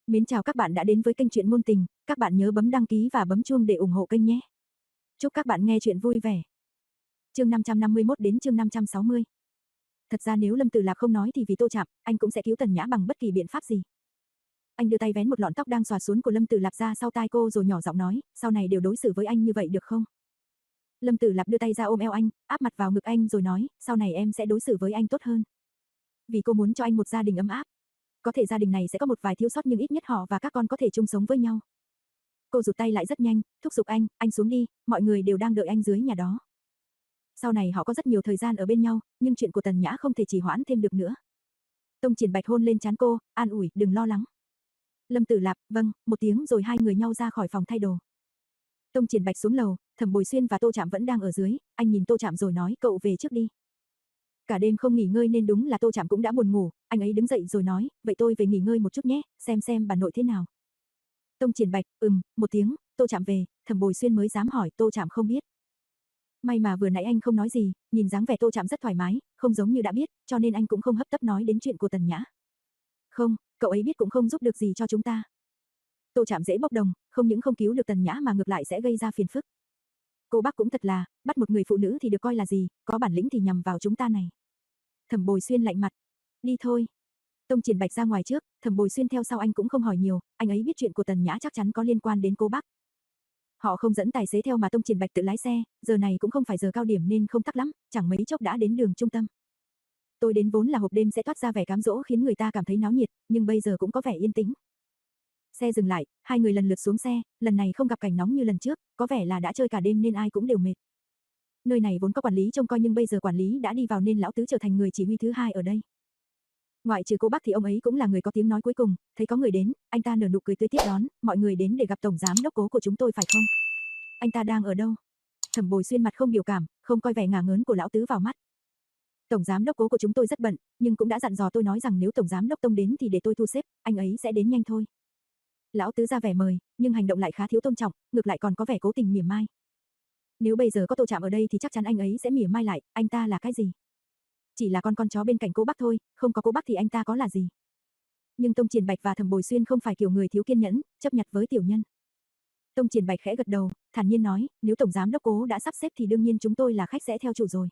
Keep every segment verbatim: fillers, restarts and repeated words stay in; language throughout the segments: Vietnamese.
Mến chào các bạn đã đến với kênh truyện ngôn tình, các bạn nhớ bấm đăng ký và bấm chuông để ủng hộ kênh nhé. Chúc các bạn nghe truyện vui vẻ. Chương năm trăm năm mươi mốt đến chương năm trăm sáu mươi. Thật ra nếu Lâm Tử Lạp không nói thì vì Tô Trạm, anh cũng sẽ cứu Tần Nhã bằng bất kỳ biện pháp gì. Anh đưa tay vén một lọn tóc đang xõa xuống của Lâm Tử Lạp ra sau tai cô rồi nhỏ giọng nói, sau này đều đối xử với anh như vậy được không? Lâm Tử Lạp đưa tay ra ôm eo anh, áp mặt vào ngực anh rồi nói, sau này em sẽ đối xử với anh tốt hơn. Vì cô muốn cho anh một gia đình ấm áp. Có thể gia đình này sẽ có một vài thiếu sót nhưng ít nhất họ và các con có thể chung sống với nhau. Cô rụt tay lại rất nhanh, thúc giục anh, anh xuống đi, mọi người đều đang đợi anh dưới nhà đó. Sau này họ có rất nhiều thời gian ở bên nhau, nhưng chuyện của Tần Nhã không thể trì hoãn thêm được nữa. Tông Triển Bạch hôn lên trán cô, an ủi, đừng lo lắng. Lâm Tử Lạp, vâng, một tiếng rồi hai người nhau ra khỏi phòng thay đồ. Tông Triển Bạch xuống lầu, Thẩm Bồi Xuyên và Tô Trạm vẫn đang ở dưới, anh nhìn Tô Trạm rồi nói, cậu về trước đi. Cả đêm không nghỉ ngơi nên đúng là Tô Trạm cũng đã buồn ngủ, anh ấy đứng dậy rồi nói, vậy tôi về nghỉ ngơi một chút nhé, xem xem bà nội thế nào. Tông Triển Bạch, ừm, một tiếng, Tô Trạm về, Thẩm Bồi Xuyên mới dám hỏi, Tô Trạm không biết. May mà vừa nãy anh không nói gì, nhìn dáng vẻ Tô Trạm rất thoải mái, không giống như đã biết, cho nên anh cũng không hấp tấp nói đến chuyện của Tần Nhã. Không, cậu ấy biết cũng không giúp được gì cho chúng ta. Tô Trạm dễ bốc đồng, không những không cứu được Tần Nhã mà ngược lại sẽ gây ra phiền phức. Cô bác cũng thật là, bắt một người phụ nữ thì được coi là gì, có bản lĩnh thì nhằm vào chúng ta này. Thẩm Bồi Xuyên lạnh mặt, đi thôi. Tông Triển Bạch ra ngoài trước, Thẩm Bồi Xuyên theo sau anh cũng không hỏi nhiều, anh ấy biết chuyện của Tần Nhã chắc chắn có liên quan đến cô bác. Họ không dẫn tài xế theo mà Tông Triển Bạch tự lái xe, giờ này cũng không phải giờ cao điểm nên không tắc lắm, chẳng mấy chốc đã đến đường trung tâm. Tôi đến vốn là hộp đêm sẽ toát ra vẻ cám dỗ khiến người ta cảm thấy náo nhiệt, nhưng bây giờ cũng có vẻ yên tĩnh. Xe dừng lại, hai người lần lượt xuống xe, lần này không gặp cảnh nóng như lần trước, có vẻ là đã chơi cả đêm nên ai cũng đều mệt. Nơi này vốn có quản lý trông coi nhưng bây giờ quản lý đã đi vào nên lão tứ trở thành người chỉ huy thứ hai ở đây. Ngoại trừ cô bác thì ông ấy cũng là người có tiếng nói cuối cùng, thấy có người đến, anh ta nở nụ cười tươi tiếp đón, mọi người đến để gặp tổng giám đốc cố của chúng tôi phải không? Anh ta đang ở đâu? Thẩm Bồi Xuyên mặt không biểu cảm, không coi vẻ ngả ngớn của lão tứ vào mắt. Tổng giám đốc cố của chúng tôi rất bận, nhưng cũng đã dặn dò tôi nói rằng nếu tổng giám đốc Tông đến thì để tôi thu xếp, anh ấy sẽ đến nhanh thôi. Lão tứ ra vẻ mời, nhưng hành động lại khá thiếu tôn trọng, ngược lại còn có vẻ cố tình mỉa mai. Nếu bây giờ có Tô Trạm ở đây thì chắc chắn anh ấy sẽ mỉa mai lại, anh ta là cái gì? Chỉ là con con chó bên cạnh cô bác thôi, không có cô bác thì anh ta có là gì? Nhưng Tông Triển Bạch và Thẩm Bồi Xuyên không phải kiểu người thiếu kiên nhẫn, chấp nhặt với tiểu nhân. Tông Triển Bạch khẽ gật đầu, thản nhiên nói, nếu tổng giám đốc cố đã sắp xếp thì đương nhiên chúng tôi là khách sẽ theo chủ rồi.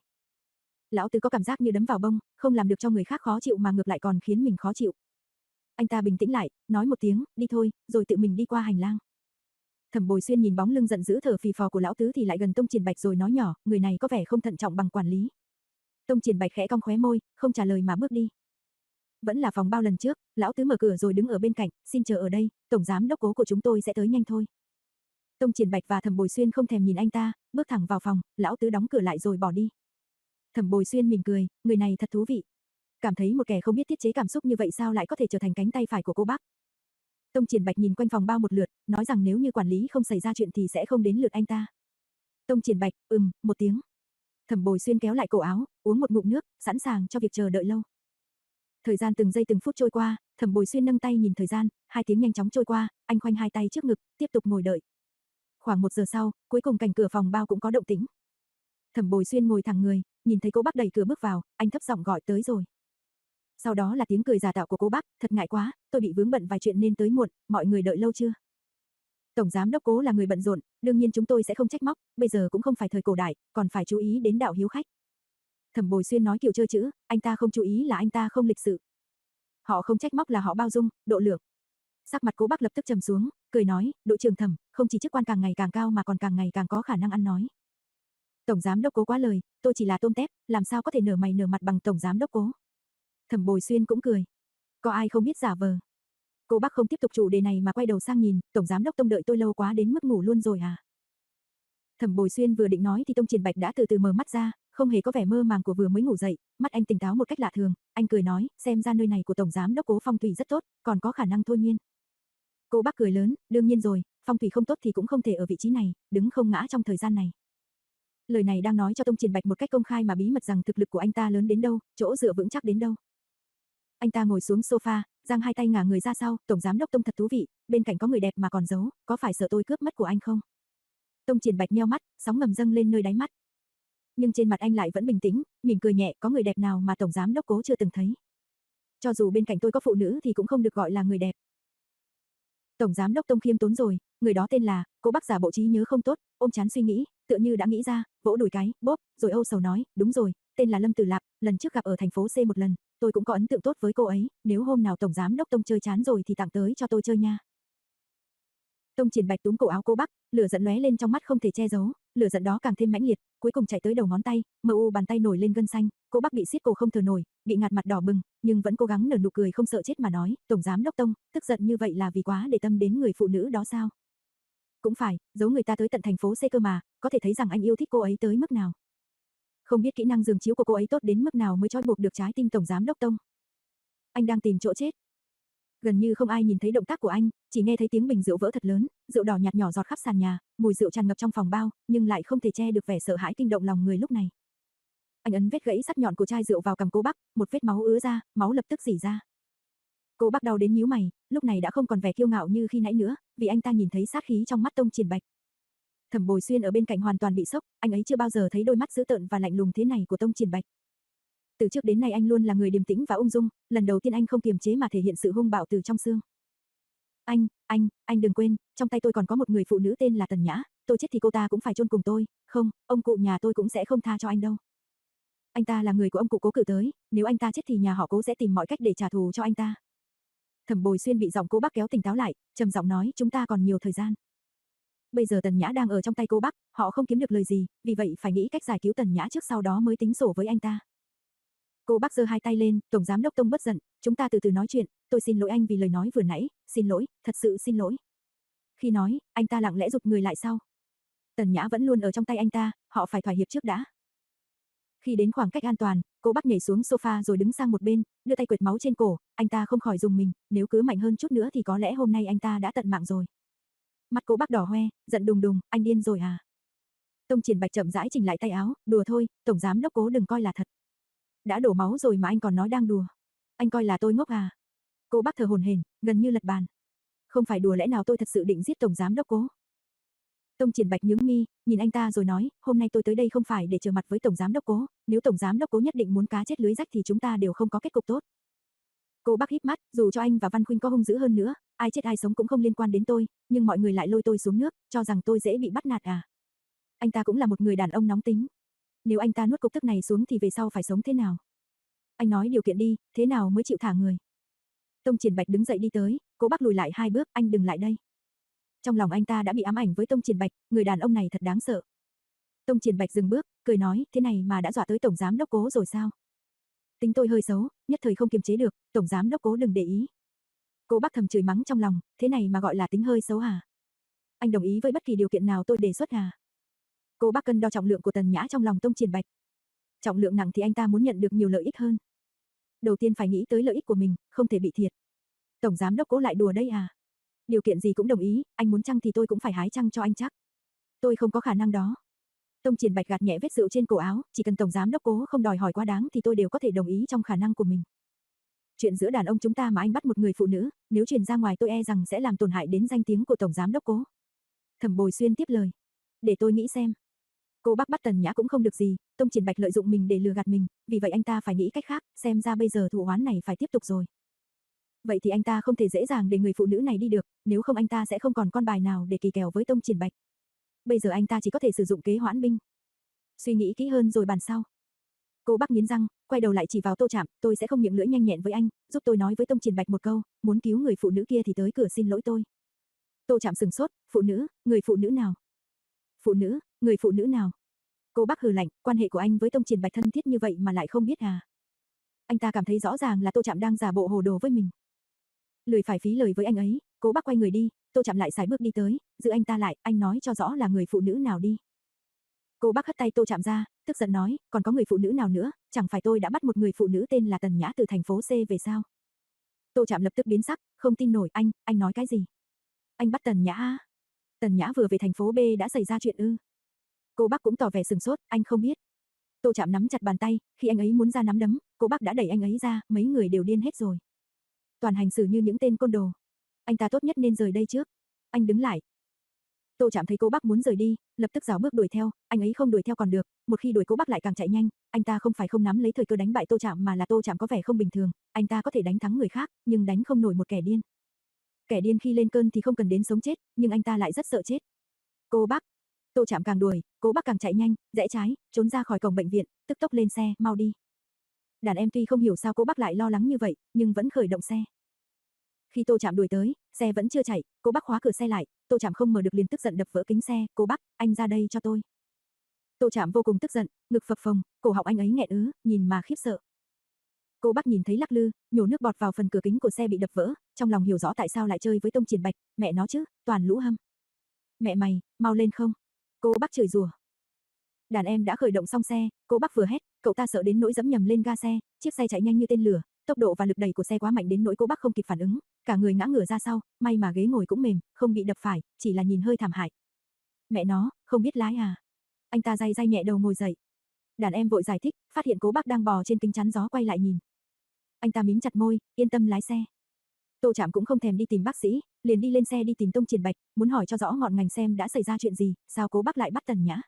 Lão tứ có cảm giác như đấm vào bông, không làm được cho người khác khó chịu mà ngược lại còn khiến mình khó chịu. Anh ta bình tĩnh lại, nói một tiếng, đi thôi, rồi tự mình đi qua hành lang. Thẩm Bồi Xuyên nhìn bóng lưng giận dữ thở phì phò của lão tứ thì lại gần Tông Triển Bạch rồi nói nhỏ, người này có vẻ không thận trọng bằng quản lý. Tông Triển Bạch khẽ cong khóe môi, không trả lời mà bước đi. Vẫn là phòng bao lần trước, lão tứ mở cửa rồi đứng ở bên cạnh, xin chờ ở đây, tổng giám đốc cố của chúng tôi sẽ tới nhanh thôi. Tông Triển Bạch và Thẩm Bồi Xuyên không thèm nhìn anh ta, bước thẳng vào phòng, lão tứ đóng cửa lại rồi bỏ đi. Thẩm Bồi Xuyên mỉm cười, người này thật thú vị. Cảm thấy một kẻ không biết tiết chế cảm xúc như vậy sao lại có thể trở thành cánh tay phải của cô bác. Tông Triển Bạch nhìn quanh phòng bao một lượt, nói rằng nếu như quản lý không xảy ra chuyện thì sẽ không đến lượt anh ta. Tông Triển Bạch, ừm, một tiếng. Thẩm Bồi Xuyên kéo lại cổ áo, uống một ngụm nước, sẵn sàng cho việc chờ đợi lâu. Thời gian từng giây từng phút trôi qua, Thẩm Bồi Xuyên nâng tay nhìn thời gian, hai tiếng nhanh chóng trôi qua, anh khoanh hai tay trước ngực, tiếp tục ngồi đợi. Khoảng một giờ sau, cuối cùng cạnh cửa phòng bao cũng có động tĩnh. Thẩm Bồi Xuyên ngồi thẳng người, nhìn thấy cô bác đẩy cửa bước vào, anh thấp giọng gọi tới rồi. Sau đó là tiếng cười giả tạo của cô bác, thật ngại quá, tôi bị vướng bận vài chuyện nên tới muộn, mọi người đợi lâu chưa? Tổng giám đốc cố là người bận rộn, đương nhiên chúng tôi sẽ không trách móc, bây giờ cũng không phải thời cổ đại, còn phải chú ý đến đạo hiếu khách. Thẩm Bồi Xuyên nói kiểu chơi chữ, anh ta không chú ý là anh ta không lịch sự. Họ không trách móc là họ bao dung, độ lượng. Sắc mặt cố bác lập tức trầm xuống, cười nói, đội trưởng Thẩm, không chỉ chức quan càng ngày càng cao mà còn càng ngày càng có khả năng ăn nói. Tổng giám đốc cố quá lời, tôi chỉ là tôm tép, làm sao có thể nở mày nở mặt bằng tổng giám đốc cố. Thẩm Bồi Xuyên cũng cười. Có ai không biết giả vờ. Cô bác không tiếp tục chủ đề này mà quay đầu sang nhìn, tổng giám đốc Tông đợi tôi lâu quá đến mức ngủ luôn rồi à. Thẩm Bồi Xuyên vừa định nói thì Tông Triển Bạch đã từ từ mở mắt ra, không hề có vẻ mơ màng của vừa mới ngủ dậy, mắt anh tỉnh táo một cách lạ thường, anh cười nói, xem ra nơi này của tổng giám đốc cố phong thủy rất tốt, còn có khả năng thôi miên. Cô bác cười lớn, đương nhiên rồi, phong thủy không tốt thì cũng không thể ở vị trí này, đứng không ngã trong thời gian này. Lời này đang nói cho Tông Triển Bạch một cách công khai mà bí mật rằng thực lực của anh ta lớn đến đâu, chỗ dựa vững chắc đến đâu. Anh ta ngồi xuống sofa, giang hai tay ngả người ra sau, tổng giám đốc Tông thật thú vị, bên cạnh có người đẹp mà còn giấu, có phải sợ tôi cướp mất của anh không? Tông Triển Bạch nheo mắt, sóng ngầm dâng lên nơi đáy mắt. Nhưng trên mặt anh lại vẫn bình tĩnh, mỉm cười nhẹ, có người đẹp nào mà tổng giám đốc cố chưa từng thấy. Cho dù bên cạnh tôi có phụ nữ thì cũng không được gọi là người đẹp. Tổng giám đốc Tông khiêm tốn rồi, người đó tên là, Cố Bắc giả bộ trí nhớ không tốt, ôm chán suy nghĩ, tựa như đã nghĩ ra, vỗ đùi cái, bốp, rồi âu sầu nói, đúng rồi, tên là Lâm Tử Lạp, lần trước gặp ở thành phố C một lần, tôi cũng có ấn tượng tốt với cô ấy, nếu hôm nào tổng giám đốc Tông chơi chán rồi thì tặng tới cho tôi chơi nha. Tông Triển Bạch túm cổ áo Cố Bắc, lửa giận lóe lên trong mắt không thể che giấu, lửa giận đó càng thêm mãnh liệt, cuối cùng chạy tới đầu ngón tay, mờ u bàn tay nổi lên gân xanh, Cố Bắc bị siết cổ không thở nổi, bị ngạt mặt đỏ bừng, nhưng vẫn cố gắng nở nụ cười không sợ chết mà nói, "Tổng giám đốc Tông, tức giận như vậy là vì quá để tâm đến người phụ nữ đó sao?" "Cũng phải, giấu người ta tới tận thành phố C cơ mà, có thể thấy rằng anh yêu thích cô ấy tới mức nào. Không biết kỹ năng giường chiếu của cô ấy tốt đến mức nào mới trói buộc được trái tim tổng giám đốc Tông. Anh đang tìm chỗ chết." Gần như không ai nhìn thấy động tác của anh, chỉ nghe thấy tiếng bình rượu vỡ thật lớn, rượu đỏ nhạt nhỏ giọt khắp sàn nhà, mùi rượu tràn ngập trong phòng bao, nhưng lại không thể che được vẻ sợ hãi kinh động lòng người lúc này. Anh ấn vết gãy sắt nhọn của chai rượu vào cằm Cố Bắc, một vết máu ứa ra, máu lập tức rỉ ra. Cố Bắc đau đến nhíu mày, lúc này đã không còn vẻ kiêu ngạo như khi nãy nữa, vì anh ta nhìn thấy sát khí trong mắt Tông Triển Bạch. Thẩm Bồi Xuyên ở bên cạnh hoàn toàn bị sốc, anh ấy chưa bao giờ thấy đôi mắt dữ tợn và lạnh lùng thế này của Tông Triển Bạch. Từ trước đến nay anh luôn là người điềm tĩnh và ung dung, lần đầu tiên anh không kiềm chế mà thể hiện sự hung bạo từ trong xương. "Anh, anh, anh đừng quên, trong tay tôi còn có một người phụ nữ tên là Tần Nhã, tôi chết thì cô ta cũng phải chôn cùng tôi, không, ông cụ nhà tôi cũng sẽ không tha cho anh đâu. Anh ta là người của ông cụ Cố cử tới, nếu anh ta chết thì nhà họ Cố sẽ tìm mọi cách để trả thù cho anh ta." Thẩm Bồi Xuyên bị giọng Cố Bắc kéo tỉnh táo lại, trầm giọng nói, "Chúng ta còn nhiều thời gian. Bây giờ Tần Nhã đang ở trong tay Cố Bắc, họ không kiếm được lời gì, vì vậy phải nghĩ cách giải cứu Tần Nhã trước sau đó mới tính sổ với anh ta." Cố Bắc giơ hai tay lên, "Tổng giám đốc Tông bất giận, chúng ta từ từ nói chuyện, tôi xin lỗi anh vì lời nói vừa nãy, xin lỗi, thật sự xin lỗi." Khi nói, anh ta lặng lẽ rụt người lại sau. Tần Nhã vẫn luôn ở trong tay anh ta, họ phải thỏa hiệp trước đã. Khi đến khoảng cách an toàn, Cố Bắc nhảy xuống sofa rồi đứng sang một bên, đưa tay quệt máu trên cổ, anh ta không khỏi rùng mình, nếu cứ mạnh hơn chút nữa thì có lẽ hôm nay anh ta đã tận mạng rồi. Mắt Cố Bắc đỏ hoe, giận đùng đùng, "Anh điên rồi à?" Tông Triển Bạch chậm rãi chỉnh lại tay áo, "Đùa thôi, tổng giám đốc Cố đừng coi là thật. Đã đổ máu rồi mà anh còn nói đang đùa. Anh coi là tôi ngốc à?" Cố Bắc thở hổn hển, gần như lật bàn. "Không phải đùa, lẽ nào tôi thật sự định giết tổng giám đốc Cố?" Tông Triển Bạch nhướng mi, nhìn anh ta rồi nói, "Hôm nay tôi tới đây không phải để trở mặt với tổng giám đốc Cố, nếu tổng giám đốc Cố nhất định muốn cá chết lưới rách thì chúng ta đều không có kết cục tốt." Cố Bắc híp mắt, "Dù cho anh và Văn Khuynh có hung dữ hơn nữa, ai chết ai sống cũng không liên quan đến tôi, nhưng mọi người lại lôi tôi xuống nước, cho rằng tôi dễ bị bắt nạt à? Anh ta cũng là một người đàn ông nóng tính. Nếu anh ta nuốt cục tức này xuống thì về sau phải sống thế nào? Anh nói điều kiện đi, thế nào mới chịu thả người?" Tông Triển Bạch đứng dậy đi tới, Cố Bắc lùi lại hai bước, "Anh đừng lại đây." Trong lòng anh ta đã bị ám ảnh với Tông Triển Bạch, người đàn ông này thật đáng sợ. Tông Triển Bạch dừng bước, cười nói, "Thế này mà đã dọa tới tổng giám đốc Cố rồi sao? Tính tôi hơi xấu, nhất thời không kiềm chế được, tổng giám đốc Cố đừng để ý." Cố Bắc thầm chửi mắng trong lòng, thế này mà gọi là tính hơi xấu hả? Anh đồng ý với bất kỳ điều kiện nào tôi đề xuất à? Cố Bắc cân đo trọng lượng của Tần Nhã trong lòng Tông Triển Bạch. Trọng lượng nặng thì anh ta muốn nhận được nhiều lợi ích hơn. Đầu tiên phải nghĩ tới lợi ích của mình, không thể bị thiệt. Tổng giám đốc Cố lại đùa đây à? Điều kiện gì cũng đồng ý, anh muốn chăng thì tôi cũng phải hái chăng cho anh chắc. Tôi không có khả năng đó. Tông Triển Bạch gạt nhẹ vết rượu trên cổ áo, chỉ cần tổng giám đốc Cố không đòi hỏi quá đáng thì tôi đều có thể đồng ý trong khả năng của mình. Chuyện giữa đàn ông chúng ta mà anh bắt một người phụ nữ, nếu truyền ra ngoài tôi e rằng sẽ làm tổn hại đến danh tiếng của tổng giám đốc Cố. Thẩm Bồi Xuyên tiếp lời. Để tôi nghĩ xem. Cố Bắc bắt Tần Nhã cũng không được gì, Tông Triển Bạch lợi dụng mình để lừa gạt mình, vì vậy anh ta phải nghĩ cách khác, xem ra bây giờ thù oán này phải tiếp tục rồi. Vậy thì anh ta không thể dễ dàng để người phụ nữ này đi được, nếu không anh ta sẽ không còn con bài nào để kỳ kèo với Tông Triển Bạch. Bây giờ anh ta chỉ có thể sử dụng kế hoãn binh. Suy nghĩ kỹ hơn rồi bàn sau. Cố Bắc nghiến răng, quay đầu lại chỉ vào Tô Trạm, "Tôi sẽ không miệng lưỡi nhanh nhẹn với anh, giúp tôi nói với Tông Triển Bạch một câu, muốn cứu người phụ nữ kia thì tới cửa xin lỗi tôi." Tô Trạm sừng sốt, "Phụ nữ, người phụ nữ nào? Phụ nữ, người phụ nữ nào?" Cố Bắc hừ lạnh, "Quan hệ của anh với Tông Triển Bạch thân thiết như vậy mà lại không biết à?" Anh ta cảm thấy rõ ràng là Tô Trạm đang giả bộ hồ đồ với mình. Lười phải phí lời với anh ấy, Cố Bắc quay người đi, Tô Trạm lại sải bước đi tới, giữ anh ta lại, "Anh nói cho rõ là người phụ nữ nào đi." Cố Bắc hất tay Tô Trạm ra, tức giận nói, "Còn có người phụ nữ nào nữa, chẳng phải tôi đã bắt một người phụ nữ tên là Tần Nhã từ thành phố C về sao?" Tô Trạm lập tức biến sắc, không tin nổi, "Anh, anh nói cái gì? Anh bắt Tần Nhã à? Tần Nhã vừa về thành phố B đã xảy ra chuyện ư?" Cố Bắc cũng tỏ vẻ sừng sốt, "Anh không biết." Tô Trạm nắm chặt bàn tay, khi anh ấy muốn ra nắm đấm, Cố Bắc đã đẩy anh ấy ra, mấy người đều điên hết rồi. Toàn hành xử như những tên côn đồ. Anh ta tốt nhất nên rời đây trước. Anh đứng lại. Tô Trạm thấy Cố Bắc muốn rời đi, lập tức rảo bước đuổi theo, anh ấy không đuổi theo còn được, một khi đuổi Cố Bắc lại càng chạy nhanh, anh ta không phải không nắm lấy thời cơ đánh bại Tô Trạm mà là Tô Trạm có vẻ không bình thường, anh ta có thể đánh thắng người khác, nhưng đánh không nổi một kẻ điên. Kẻ điên khi lên cơn thì không cần đến sống chết, nhưng anh ta lại rất sợ chết. Cô bác. Tô Trạm càng đuổi, Cố Bác càng chạy nhanh, rẽ trái, trốn ra khỏi cổng bệnh viện, tức tốc lên xe, mau đi. Đàn em tuy không hiểu sao Cố Bác lại lo lắng như vậy, nhưng vẫn khởi động xe. Khi Tô Trạm đuổi tới, xe vẫn chưa chạy, Cố Bác khóa cửa xe lại, Tô Trạm không mở được liền tức giận đập vỡ kính xe, "Cố Bác, anh ra đây cho tôi." Tô Trạm vô cùng tức giận, ngực phập phồng, cổ họng anh ấy nghẹn ứ, nhìn mà khiếp sợ. Cố Bác nhìn thấy lắc lư, nhổ nước bọt vào phần cửa kính của xe bị đập vỡ, trong lòng hiểu rõ tại sao lại chơi với Tông Triển Bạch, mẹ nó chứ, toàn lũ hâm. "Mẹ mày, mau lên không?" Cố Bác chửi rủa. Đàn em đã khởi động xong xe, Cố Bác vừa hét, cậu ta sợ đến nỗi giẫm nhầm lên ga xe, chiếc xe chạy nhanh như tên lửa, tốc độ và lực đẩy của xe quá mạnh đến nỗi Cố Bác không kịp phản ứng, cả người ngã ngửa ra sau, may mà ghế ngồi cũng mềm, không bị đập phải, chỉ là nhìn hơi thảm hại. "Mẹ nó, không biết lái à?" Anh ta day day nhẹ đầu ngồi dậy. Đàn em vội giải thích, phát hiện Cố Bác đang bò trên kính chắn gió quay lại nhìn. Anh ta mím chặt môi, yên tâm lái xe. Tô Trạm cũng không thèm đi tìm bác sĩ, liền đi lên xe đi tìm Tông Triển Bạch, muốn hỏi cho rõ ngọn ngành xem đã xảy ra chuyện gì, sao Cố Bác lại bắt Tần Nhã.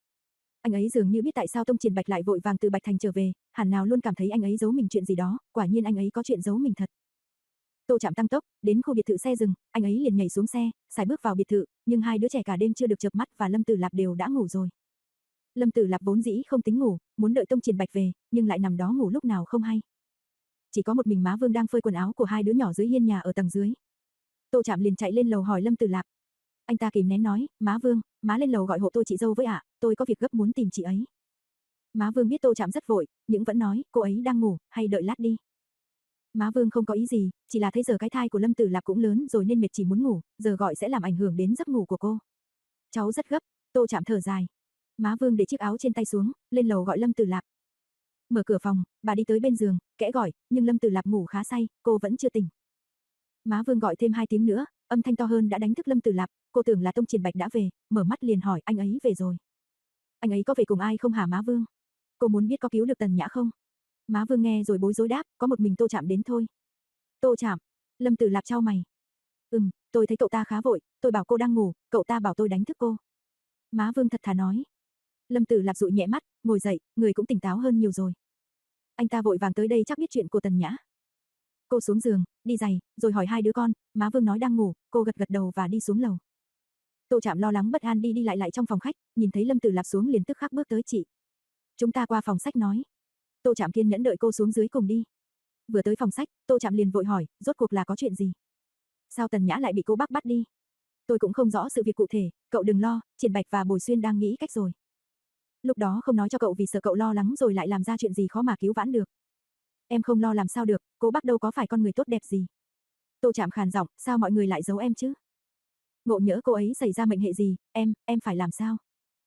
Anh ấy dường như biết tại sao Tông Triển Bạch lại vội vàng từ Bạch Thành trở về, hẳn nào luôn cảm thấy anh ấy giấu mình chuyện gì đó, quả nhiên anh ấy có chuyện giấu mình thật. Tô Trạm tăng tốc, đến khu biệt thự xe dừng, anh ấy liền nhảy xuống xe, sải bước vào biệt thự, nhưng hai đứa trẻ cả đêm chưa được chợp mắt và Lâm Tử Lạp đều đã ngủ rồi. Lâm Tử Lạp vốn dĩ không tính ngủ, muốn đợi Tông Triển Bạch về, nhưng lại nằm đó ngủ lúc nào không hay. Chỉ có một mình Má Vương đang phơi quần áo của hai đứa nhỏ dưới hiên nhà ở tầng dưới. Tô Trạm liền chạy lên lầu hỏi Lâm Tử Lạp. Anh ta kìm nén nói, "Má Vương, má lên lầu gọi hộ tôi chị dâu với ạ, tôi có việc gấp muốn tìm chị ấy." Má Vương biết Tô Trạm rất vội, nhưng vẫn nói, "Cô ấy đang ngủ, hay đợi lát đi." Má Vương không có ý gì, chỉ là thấy giờ cái thai của Lâm Tử Lạp cũng lớn rồi nên mệt chỉ muốn ngủ, giờ gọi sẽ làm ảnh hưởng đến giấc ngủ của cô. Cháu rất gấp. Tô Trạm thở dài. Má Vương để chiếc áo trên tay xuống, lên lầu gọi Lâm Tử Lạp. Mở cửa phòng, bà đi tới bên giường, kẽ gọi, nhưng Lâm Tử Lạp ngủ khá say, cô vẫn chưa tỉnh. Má Vương gọi thêm hai tiếng nữa, âm thanh to hơn đã đánh thức Lâm Tử Lạp, cô tưởng là Tông Triển Bạch đã về, mở mắt liền hỏi anh ấy về rồi. Anh ấy có về cùng ai không hả má Vương? Cô muốn biết có cứu được Tần Nhã không? Má Vương nghe rồi bối rối đáp, có một mình Tô Trạm đến thôi. Tô Trạm? Lâm Tử Lạp chau mày. Ừm, tôi thấy cậu ta khá vội, tôi bảo cô đang ngủ, cậu ta bảo tôi đánh thức cô. Má Vương thật thà nói. Lâm Tử Lạp dụi nhẹ mắt, ngồi dậy, người cũng tỉnh táo hơn nhiều rồi. Anh ta vội vàng tới đây chắc biết chuyện của Tần Nhã. Cô xuống giường, đi giày, rồi hỏi hai đứa con, má Vương nói đang ngủ, cô gật gật đầu và đi xuống lầu. Tô Trạm lo lắng bất an đi đi lại lại trong phòng khách, nhìn thấy Lâm Tử Lạp xuống liền tức khắc bước tới chị. Chúng ta qua phòng sách nói. Tô Trạm kiên nhẫn đợi cô xuống dưới cùng đi. Vừa tới phòng sách, Tô Trạm liền vội hỏi, rốt cuộc là có chuyện gì? Sao Tần Nhã lại bị cô bác bắt đi? Tôi cũng không rõ sự việc cụ thể, cậu đừng lo, Triển Bạch và Bồi Xuyên đang nghĩ cách rồi. Lúc đó không nói cho cậu vì sợ cậu lo lắng rồi lại làm ra chuyện gì khó mà cứu vãn được. Em không lo làm sao được, cô bác đâu có phải con người tốt đẹp gì. Tô Trạm khàn giọng, sao mọi người lại giấu em chứ? Ngộ nhỡ cô ấy xảy ra mệnh hệ gì, em, em phải làm sao?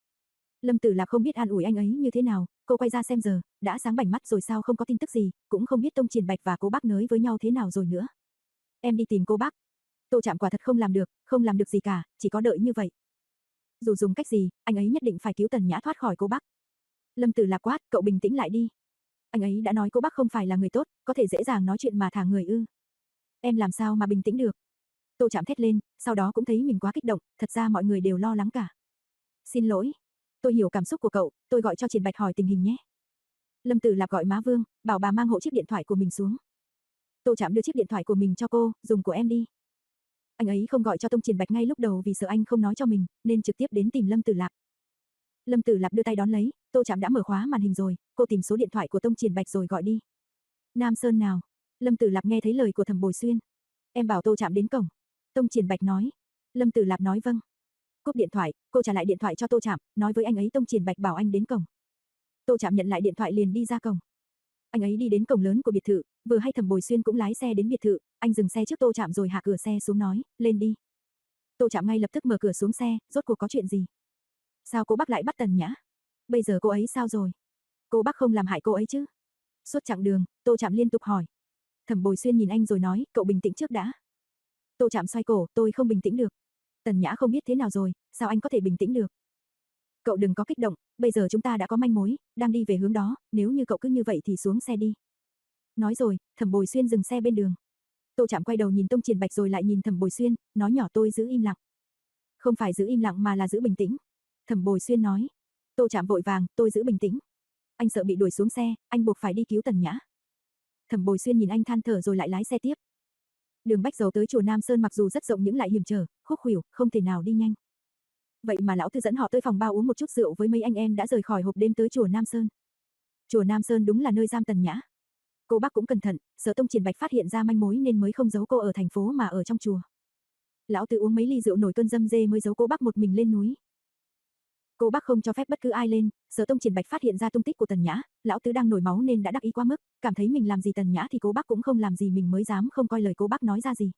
Lâm Tử Lạc không biết an ủi anh ấy như thế nào, cô quay ra xem giờ, đã sáng bảnh mắt rồi sao không có tin tức gì, cũng không biết Tông Triển Bạch và cô bác nới với nhau thế nào rồi nữa. Em đi tìm cô bác. Tô Trạm quả thật không làm được, không làm được gì cả, chỉ có đợi như vậy. Dù dùng cách gì, anh ấy nhất định phải cứu Tần Nhã thoát khỏi cô bác. Lâm Tử Lạc quát, cậu bình tĩnh lại đi. Anh ấy đã nói cô bác không phải là người tốt, có thể dễ dàng nói chuyện mà thả người ư? Em làm sao mà bình tĩnh được? Tô Trạm thét lên, sau đó cũng thấy mình quá kích động, thật ra mọi người đều lo lắng cả. Xin lỗi. Tôi hiểu cảm xúc của cậu, tôi gọi cho Triển Bạch hỏi tình hình nhé. Lâm Tử Lạp gọi má Vương, bảo bà mang hộ chiếc điện thoại của mình xuống. Tô Trạm đưa chiếc điện thoại của mình cho cô, dùng của em đi. Anh ấy không gọi cho Tông Triển Bạch ngay lúc đầu vì sợ anh không nói cho mình, nên trực tiếp đến tìm Lâm Tử Lạp. Lâm Tử Lạp đưa tay đón lấy, Tô Trạm đã mở khóa màn hình rồi, cô tìm số điện thoại của Tông Triển Bạch rồi gọi đi. Nam Sơn nào? Lâm Tử Lạp nghe thấy lời của Thẩm Bồi Xuyên. Em bảo Tô Trạm đến cổng. Tông Triển Bạch nói. Lâm Tử Lạp nói vâng. Cúp điện thoại, cô trả lại điện thoại cho Tô Trạm, nói với anh ấy Tông Triển Bạch bảo anh đến cổng. Tô Trạm nhận lại điện thoại liền đi ra cổng. Anh ấy đi đến cổng lớn của biệt thự, vừa hay Thẩm Bồi Xuyên cũng lái xe đến biệt thự, anh dừng xe trước Tô Trạm rồi hạ cửa xe xuống nói, lên đi. Tô Trạm ngay lập tức mở cửa xuống xe, rốt cuộc có chuyện gì? Sao cô bác lại bắt Tần Nhã? Bây giờ cô ấy sao rồi? Cô bác không làm hại cô ấy chứ? Suốt chặng đường, Tô Trạm liên tục hỏi. Thẩm Bồi Xuyên nhìn anh rồi nói, cậu bình tĩnh trước đã. Tô Trạm xoay cổ, tôi không bình tĩnh được. Tần Nhã không biết thế nào rồi, sao anh có thể bình tĩnh được? Cậu đừng có kích động, bây giờ chúng ta đã có manh mối, đang đi về hướng đó, nếu như cậu cứ như vậy thì xuống xe đi. Nói rồi, Thẩm Bồi Xuyên dừng xe bên đường. Tô Trạm quay đầu nhìn Tông Triển Bạch rồi lại nhìn Thẩm Bồi Xuyên, nói nhỏ tôi giữ im lặng. Không phải giữ im lặng mà là giữ bình tĩnh. Thẩm Bồi Xuyên nói. Tô Trạm vội vàng, tôi giữ bình tĩnh. Anh sợ bị đuổi xuống xe, anh buộc phải đi cứu Tần Nhã. Thẩm Bồi Xuyên nhìn anh than thở rồi lại lái xe tiếp. Đường Bách Dầu tới chùa Nam Sơn mặc dù rất rộng nhưng lại hiểm trở, khúc khuỷu, không thể nào đi nhanh. Vậy mà lão tứ dẫn họ tới phòng bao uống một chút rượu với mấy anh em đã rời khỏi hộp đêm tới chùa Nam Sơn. Chùa Nam Sơn đúng là nơi giam Tần Nhã. Cô bác cũng cẩn thận, sợ Tông Triển Bạch phát hiện ra manh mối nên mới không giấu cô ở thành phố mà ở trong chùa. Lão tứ uống mấy ly rượu nổi cơn dâm dê mới giấu cô bác một mình lên núi. Cô bác không cho phép bất cứ ai lên, sợ Tông Triển Bạch phát hiện ra tung tích của Tần Nhã, lão tứ đang nổi máu nên đã đắc ý quá mức, cảm thấy mình làm gì Tần Nhã thì cô bác cũng không làm gì mình mới dám không coi lời cô bác nói ra gì.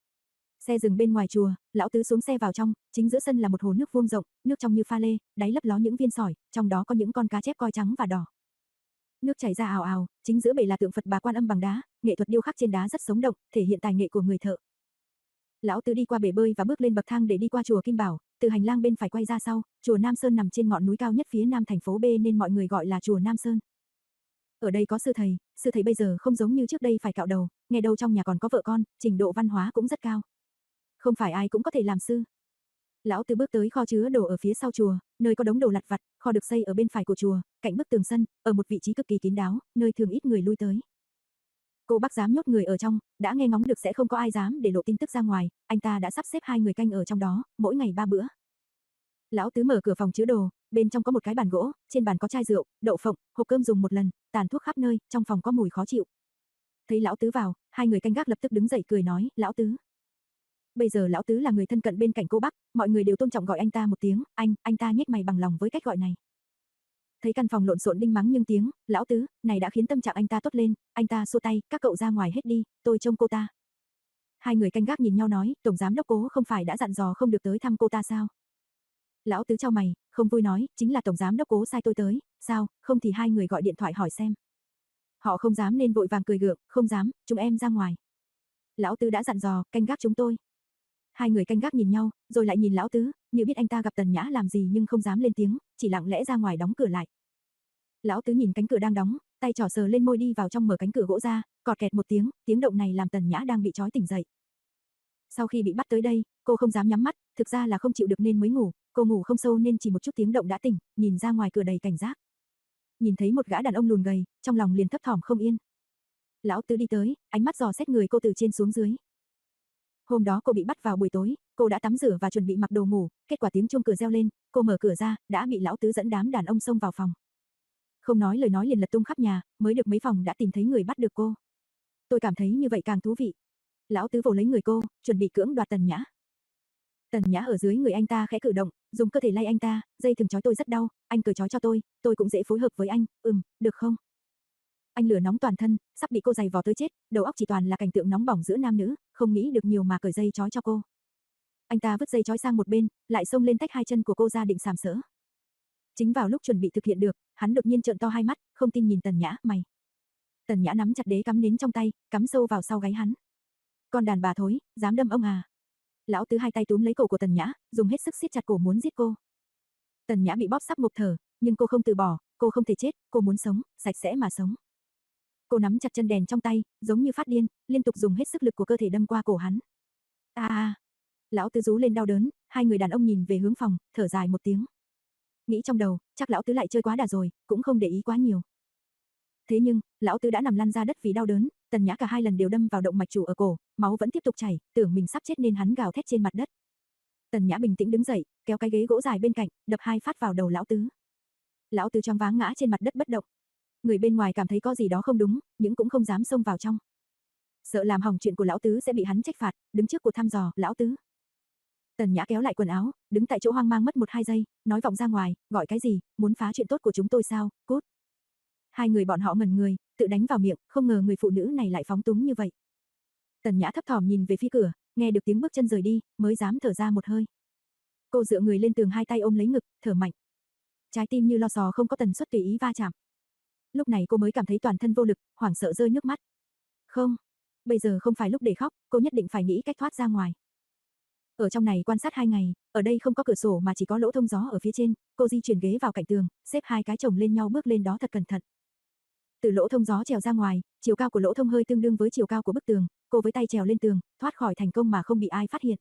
Xe dừng bên ngoài chùa, lão tứ xuống xe vào trong, chính giữa sân là một hồ nước vuông rộng, nước trong như pha lê, đáy lấp ló những viên sỏi, trong đó có những con cá chép coi trắng và đỏ. Nước chảy ra ào ào, chính giữa bể là tượng Phật Bà Quan Âm bằng đá, nghệ thuật điêu khắc trên đá rất sống động, thể hiện tài nghệ của người thợ. Lão tứ đi qua bể bơi và bước lên bậc thang để đi qua chùa Kim Bảo, từ hành lang bên phải quay ra sau, chùa Nam Sơn nằm trên ngọn núi cao nhất phía nam thành phố B nên mọi người gọi là chùa Nam Sơn. Ở đây có sư thầy, sư thầy bây giờ không giống như trước đây phải cạo đầu, nghe đâu trong nhà còn có vợ con, trình độ văn hóa cũng rất cao. Không phải ai cũng có thể làm sư. Lão tứ bước tới kho chứa đồ ở phía sau chùa, nơi có đống đồ lặt vặt, kho được xây ở bên phải của chùa, cạnh bức tường sân, ở một vị trí cực kỳ kín đáo, nơi thường ít người lui tới. Cô bác dám nhốt người ở trong, đã nghe ngóng được sẽ không có ai dám để lộ tin tức ra ngoài, anh ta đã sắp xếp hai người canh ở trong đó, mỗi ngày ba bữa. Lão tứ mở cửa phòng chứa đồ, bên trong có một cái bàn gỗ, trên bàn có chai rượu, đậu phộng, hộp cơm dùng một lần, tàn thuốc khắp nơi, trong phòng có mùi khó chịu. Thấy lão tứ vào, hai người canh gác lập tức đứng dậy cười nói, lão tứ. Bây giờ lão tứ là người thân cận bên cạnh cô bác, mọi người đều tôn trọng gọi anh ta một tiếng, anh, anh ta nhếch mày bằng lòng với cách gọi này. Thấy căn phòng lộn xộn đinh mắng nhưng tiếng, lão tứ, này đã khiến tâm trạng anh ta tốt lên, anh ta xua tay, các cậu ra ngoài hết đi, tôi trông cô ta. Hai người canh gác nhìn nhau nói, tổng giám đốc Cố không phải đã dặn dò không được tới thăm cô ta sao? Lão tứ chau mày, không vui nói, chính là tổng giám đốc Cố sai tôi tới, sao, không thì hai người gọi điện thoại hỏi xem. Họ không dám nên vội vàng cười gượng, không dám, chúng em ra ngoài. Lão tứ đã dặn dò, canh gác chúng tôi. Hai người canh gác nhìn nhau, rồi lại nhìn lão tứ, như biết anh ta gặp Tần Nhã làm gì nhưng không dám lên tiếng, chỉ lặng lẽ ra ngoài đóng cửa lại. Lão tứ nhìn cánh cửa đang đóng, tay trỏ sờ lên môi đi vào trong mở cánh cửa gỗ ra, cọt kẹt một tiếng, tiếng động này làm Tần Nhã đang bị trói tỉnh dậy. Sau khi bị bắt tới đây, cô không dám nhắm mắt, thực ra là không chịu được nên mới ngủ, cô ngủ không sâu nên chỉ một chút tiếng động đã tỉnh, nhìn ra ngoài cửa đầy cảnh giác. Nhìn thấy một gã đàn ông lùn gầy, trong lòng liền thấp thỏm không yên. Lão tứ đi tới, ánh mắt dò xét người cô từ trên xuống dưới. Hôm đó cô bị bắt vào buổi tối, cô đã tắm rửa và chuẩn bị mặc đồ ngủ, kết quả tiếng chuông cửa reo lên, cô mở cửa ra, đã bị lão tứ dẫn đám đàn ông xông vào phòng. Không nói lời nói liền lật tung khắp nhà, mới được mấy phòng đã tìm thấy người bắt được cô. Tôi cảm thấy như vậy càng thú vị. Lão tứ vồ lấy người cô, chuẩn bị cưỡng đoạt Tần Nhã. Tần Nhã ở dưới người anh ta khẽ cử động, dùng cơ thể lay anh ta, dây thừng trói tôi rất đau, anh cởi trói cho tôi, tôi cũng dễ phối hợp với anh, ừm, được không? Anh lửa nóng toàn thân, sắp bị cô giày vò tới chết, đầu óc chỉ toàn là cảnh tượng nóng bỏng giữa nam nữ, không nghĩ được nhiều mà cởi dây trói cho cô. Anh ta vứt dây trói sang một bên, lại xông lên tách hai chân của cô ra định sàm sỡ. Chính vào lúc chuẩn bị thực hiện được, hắn đột nhiên trợn to hai mắt, không tin nhìn Tần Nhã, mày. Tần Nhã nắm chặt đế cắm nến trong tay, cắm sâu vào sau gáy hắn. Con đàn bà thối, dám đâm ông à? Lão tứ hai tay túm lấy cổ của Tần Nhã, dùng hết sức siết chặt cổ muốn giết cô. Tần Nhã bị bóp sắp ngộp thở, nhưng cô không từ bỏ, cô không thể chết, cô muốn sống, sạch sẽ mà sống. Cô nắm chặt chân đèn trong tay, giống như phát điên, liên tục dùng hết sức lực của cơ thể đâm qua cổ hắn. A a. Lão tứ rú lên đau đớn, hai người đàn ông nhìn về hướng phòng, thở dài một tiếng. Nghĩ trong đầu, chắc lão tứ lại chơi quá đà rồi, cũng không để ý quá nhiều. Thế nhưng, lão tứ đã nằm lăn ra đất vì đau đớn, Tần Nhã cả hai lần đều đâm vào động mạch chủ ở cổ, máu vẫn tiếp tục chảy, tưởng mình sắp chết nên hắn gào thét trên mặt đất. Tần Nhã bình tĩnh đứng dậy, kéo cái ghế gỗ dài bên cạnh, đập hai phát vào đầu lão tứ. Lão tứ choáng váng ngã trên mặt đất bất động. Người bên ngoài cảm thấy có gì đó không đúng, nhưng cũng không dám xông vào trong. Sợ làm hỏng chuyện của lão tứ sẽ bị hắn trách phạt, đứng trước cuộc thăm dò, lão tứ. Tần Nhã kéo lại quần áo, đứng tại chỗ hoang mang mất một hai giây, nói vọng ra ngoài, gọi cái gì, muốn phá chuyện tốt của chúng tôi sao, cút. Hai người bọn họ ngẩn người, tự đánh vào miệng, không ngờ người phụ nữ này lại phóng túng như vậy. Tần Nhã thấp thỏm nhìn về phía cửa, nghe được tiếng bước chân rời đi, mới dám thở ra một hơi. Cô dựa người lên tường hai tay ôm lấy ngực, thở mạnh. Trái tim như lò xò không có tần suất tùy ý va chạm. Lúc này cô mới cảm thấy toàn thân vô lực, hoảng sợ rơi nước mắt. Không, bây giờ không phải lúc để khóc, cô nhất định phải nghĩ cách thoát ra ngoài. Ở trong này quan sát hai ngày, ở đây không có cửa sổ mà chỉ có lỗ thông gió ở phía trên, cô di chuyển ghế vào cạnh tường, xếp hai cái chồng lên nhau bước lên đó thật cẩn thận. Từ lỗ thông gió trèo ra ngoài, chiều cao của lỗ thông hơi tương đương với chiều cao của bức tường, cô với tay trèo lên tường, thoát khỏi thành công mà không bị ai phát hiện.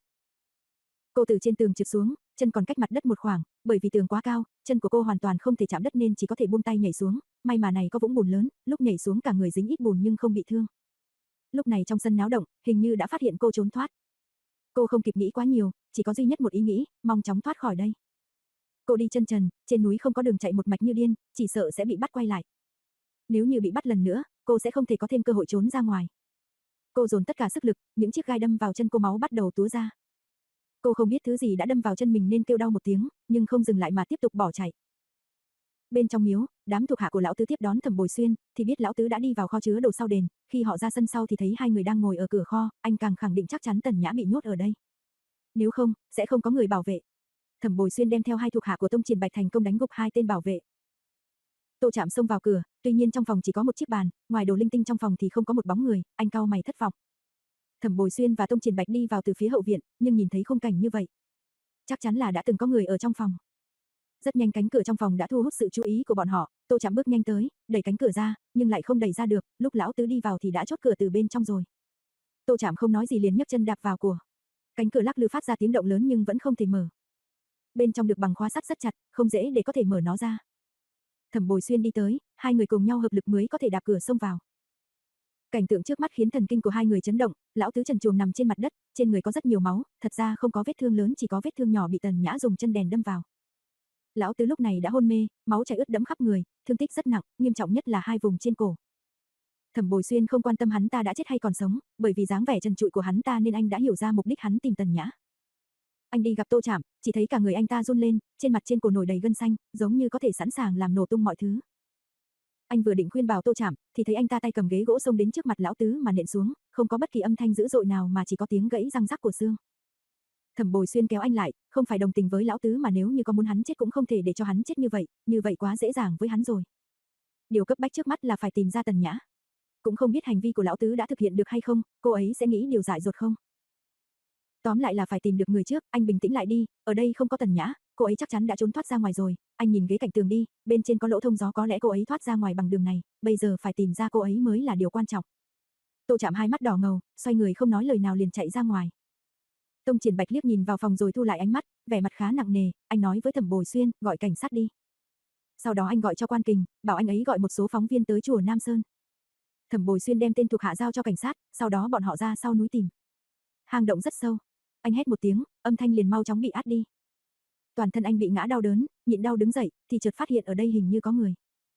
Cô từ trên tường trượt xuống, chân còn cách mặt đất một khoảng, bởi vì tường quá cao, chân của cô hoàn toàn không thể chạm đất nên chỉ có thể buông tay nhảy xuống, may mà này có vũng bùn lớn, lúc nhảy xuống cả người dính ít bùn nhưng không bị thương. Lúc này trong sân náo động, hình như đã phát hiện cô trốn thoát. Cô không kịp nghĩ quá nhiều, chỉ có duy nhất một ý nghĩ, mong chóng thoát khỏi đây. Cô đi chân trần, trên núi không có đường chạy một mạch như điên, chỉ sợ sẽ bị bắt quay lại. Nếu như bị bắt lần nữa, cô sẽ không thể có thêm cơ hội trốn ra ngoài. Cô dồn tất cả sức lực, những chiếc gai đâm vào chân cô máu bắt đầu túa ra. Cô không biết thứ gì đã đâm vào chân mình nên kêu đau một tiếng, nhưng không dừng lại mà tiếp tục bỏ chạy. Bên trong miếu, đám thuộc hạ của lão tứ tiếp đón Thẩm Bồi Xuyên, thì biết lão tứ đã đi vào kho chứa đồ sau đền, khi họ ra sân sau thì thấy hai người đang ngồi ở cửa kho, anh càng khẳng định chắc chắn Tần Nhã bị nhốt ở đây. Nếu không, sẽ không có người bảo vệ. Thẩm Bồi Xuyên đem theo hai thuộc hạ của Tông Triển Bạch thành công đánh gục hai tên bảo vệ. Tô Trạm xông vào cửa, tuy nhiên trong phòng chỉ có một chiếc bàn, ngoài đồ linh tinh trong phòng thì không có một bóng người, anh cau mày thất vọng. Thẩm Bồi Xuyên và Tông Triển Bạch đi vào từ phía hậu viện, nhưng nhìn thấy khung cảnh như vậy, chắc chắn là đã từng có người ở trong phòng. Rất nhanh cánh cửa trong phòng đã thu hút sự chú ý của bọn họ, Tô Trạm bước nhanh tới, đẩy cánh cửa ra, nhưng lại không đẩy ra được, lúc lão tứ đi vào thì đã chốt cửa từ bên trong rồi. Tô Trạm không nói gì liền nhấc chân đạp vào cửa. Cánh cửa lắc lư phát ra tiếng động lớn nhưng vẫn không thể mở. Bên trong được bằng khóa sắt rất chặt, không dễ để có thể mở nó ra. Thẩm Bồi Xuyên đi tới, hai người cùng nhau hợp lực mới có thể đạp cửa xông vào. Cảnh tượng trước mắt khiến thần kinh của hai người chấn động, lão tứ trần truồng nằm trên mặt đất, trên người có rất nhiều máu, thật ra không có vết thương lớn chỉ có vết thương nhỏ bị Tần Nhã dùng chân đèn đâm vào. Lão tứ lúc này đã hôn mê, máu chảy ướt đẫm khắp người, thương tích rất nặng, nghiêm trọng nhất là hai vùng trên cổ. Thẩm Bồi Xuyên không quan tâm hắn ta đã chết hay còn sống, bởi vì dáng vẻ trần trụi của hắn ta nên anh đã hiểu ra mục đích hắn tìm Tần Nhã. Anh đi gặp Tô Trạm, chỉ thấy cả người anh ta run lên, trên mặt trên cổ nổi đầy gân xanh, giống như có thể sẵn sàng làm nổ tung mọi thứ. Anh vừa định khuyên bảo Tô Trạm, thì thấy anh ta tay cầm ghế gỗ xông đến trước mặt lão tứ mà nện xuống, không có bất kỳ âm thanh dữ dội nào mà chỉ có tiếng gãy răng rắc của xương. Thẩm Bồi Xuyên kéo anh lại, không phải đồng tình với lão tứ mà nếu như có muốn hắn chết cũng không thể để cho hắn chết như vậy, như vậy quá dễ dàng với hắn rồi. Điều cấp bách trước mắt là phải tìm ra Tần Nhã. Cũng không biết hành vi của lão tứ đã thực hiện được hay không, cô ấy sẽ nghĩ điều dại dột không? Tóm lại là phải tìm được người trước, anh bình tĩnh lại đi, ở đây không có Tần Nhã, cô ấy chắc chắn đã trốn thoát ra ngoài rồi, anh nhìn ghế cạnh tường đi, bên trên có lỗ thông gió có lẽ cô ấy thoát ra ngoài bằng đường này, bây giờ phải tìm ra cô ấy mới là điều quan trọng. Tô Trạm hai mắt đỏ ngầu, xoay người không nói lời nào liền chạy ra ngoài. Tông Triển Bạch liếc nhìn vào phòng rồi thu lại ánh mắt, vẻ mặt khá nặng nề, anh nói với Thẩm Bồi Xuyên, gọi cảnh sát đi. Sau đó anh gọi cho Quan Kình, bảo anh ấy gọi một số phóng viên tới chùa Nam Sơn. Thẩm Bồi Xuyên đem tên thuộc hạ giao cho cảnh sát, sau đó bọn họ ra sau núi tìm. Hang động rất sâu. Anh hét một tiếng, âm thanh liền mau chóng bị át đi. Toàn thân anh bị ngã đau đớn, nhịn đau đứng dậy, thì chợt phát hiện ở đây hình như có người.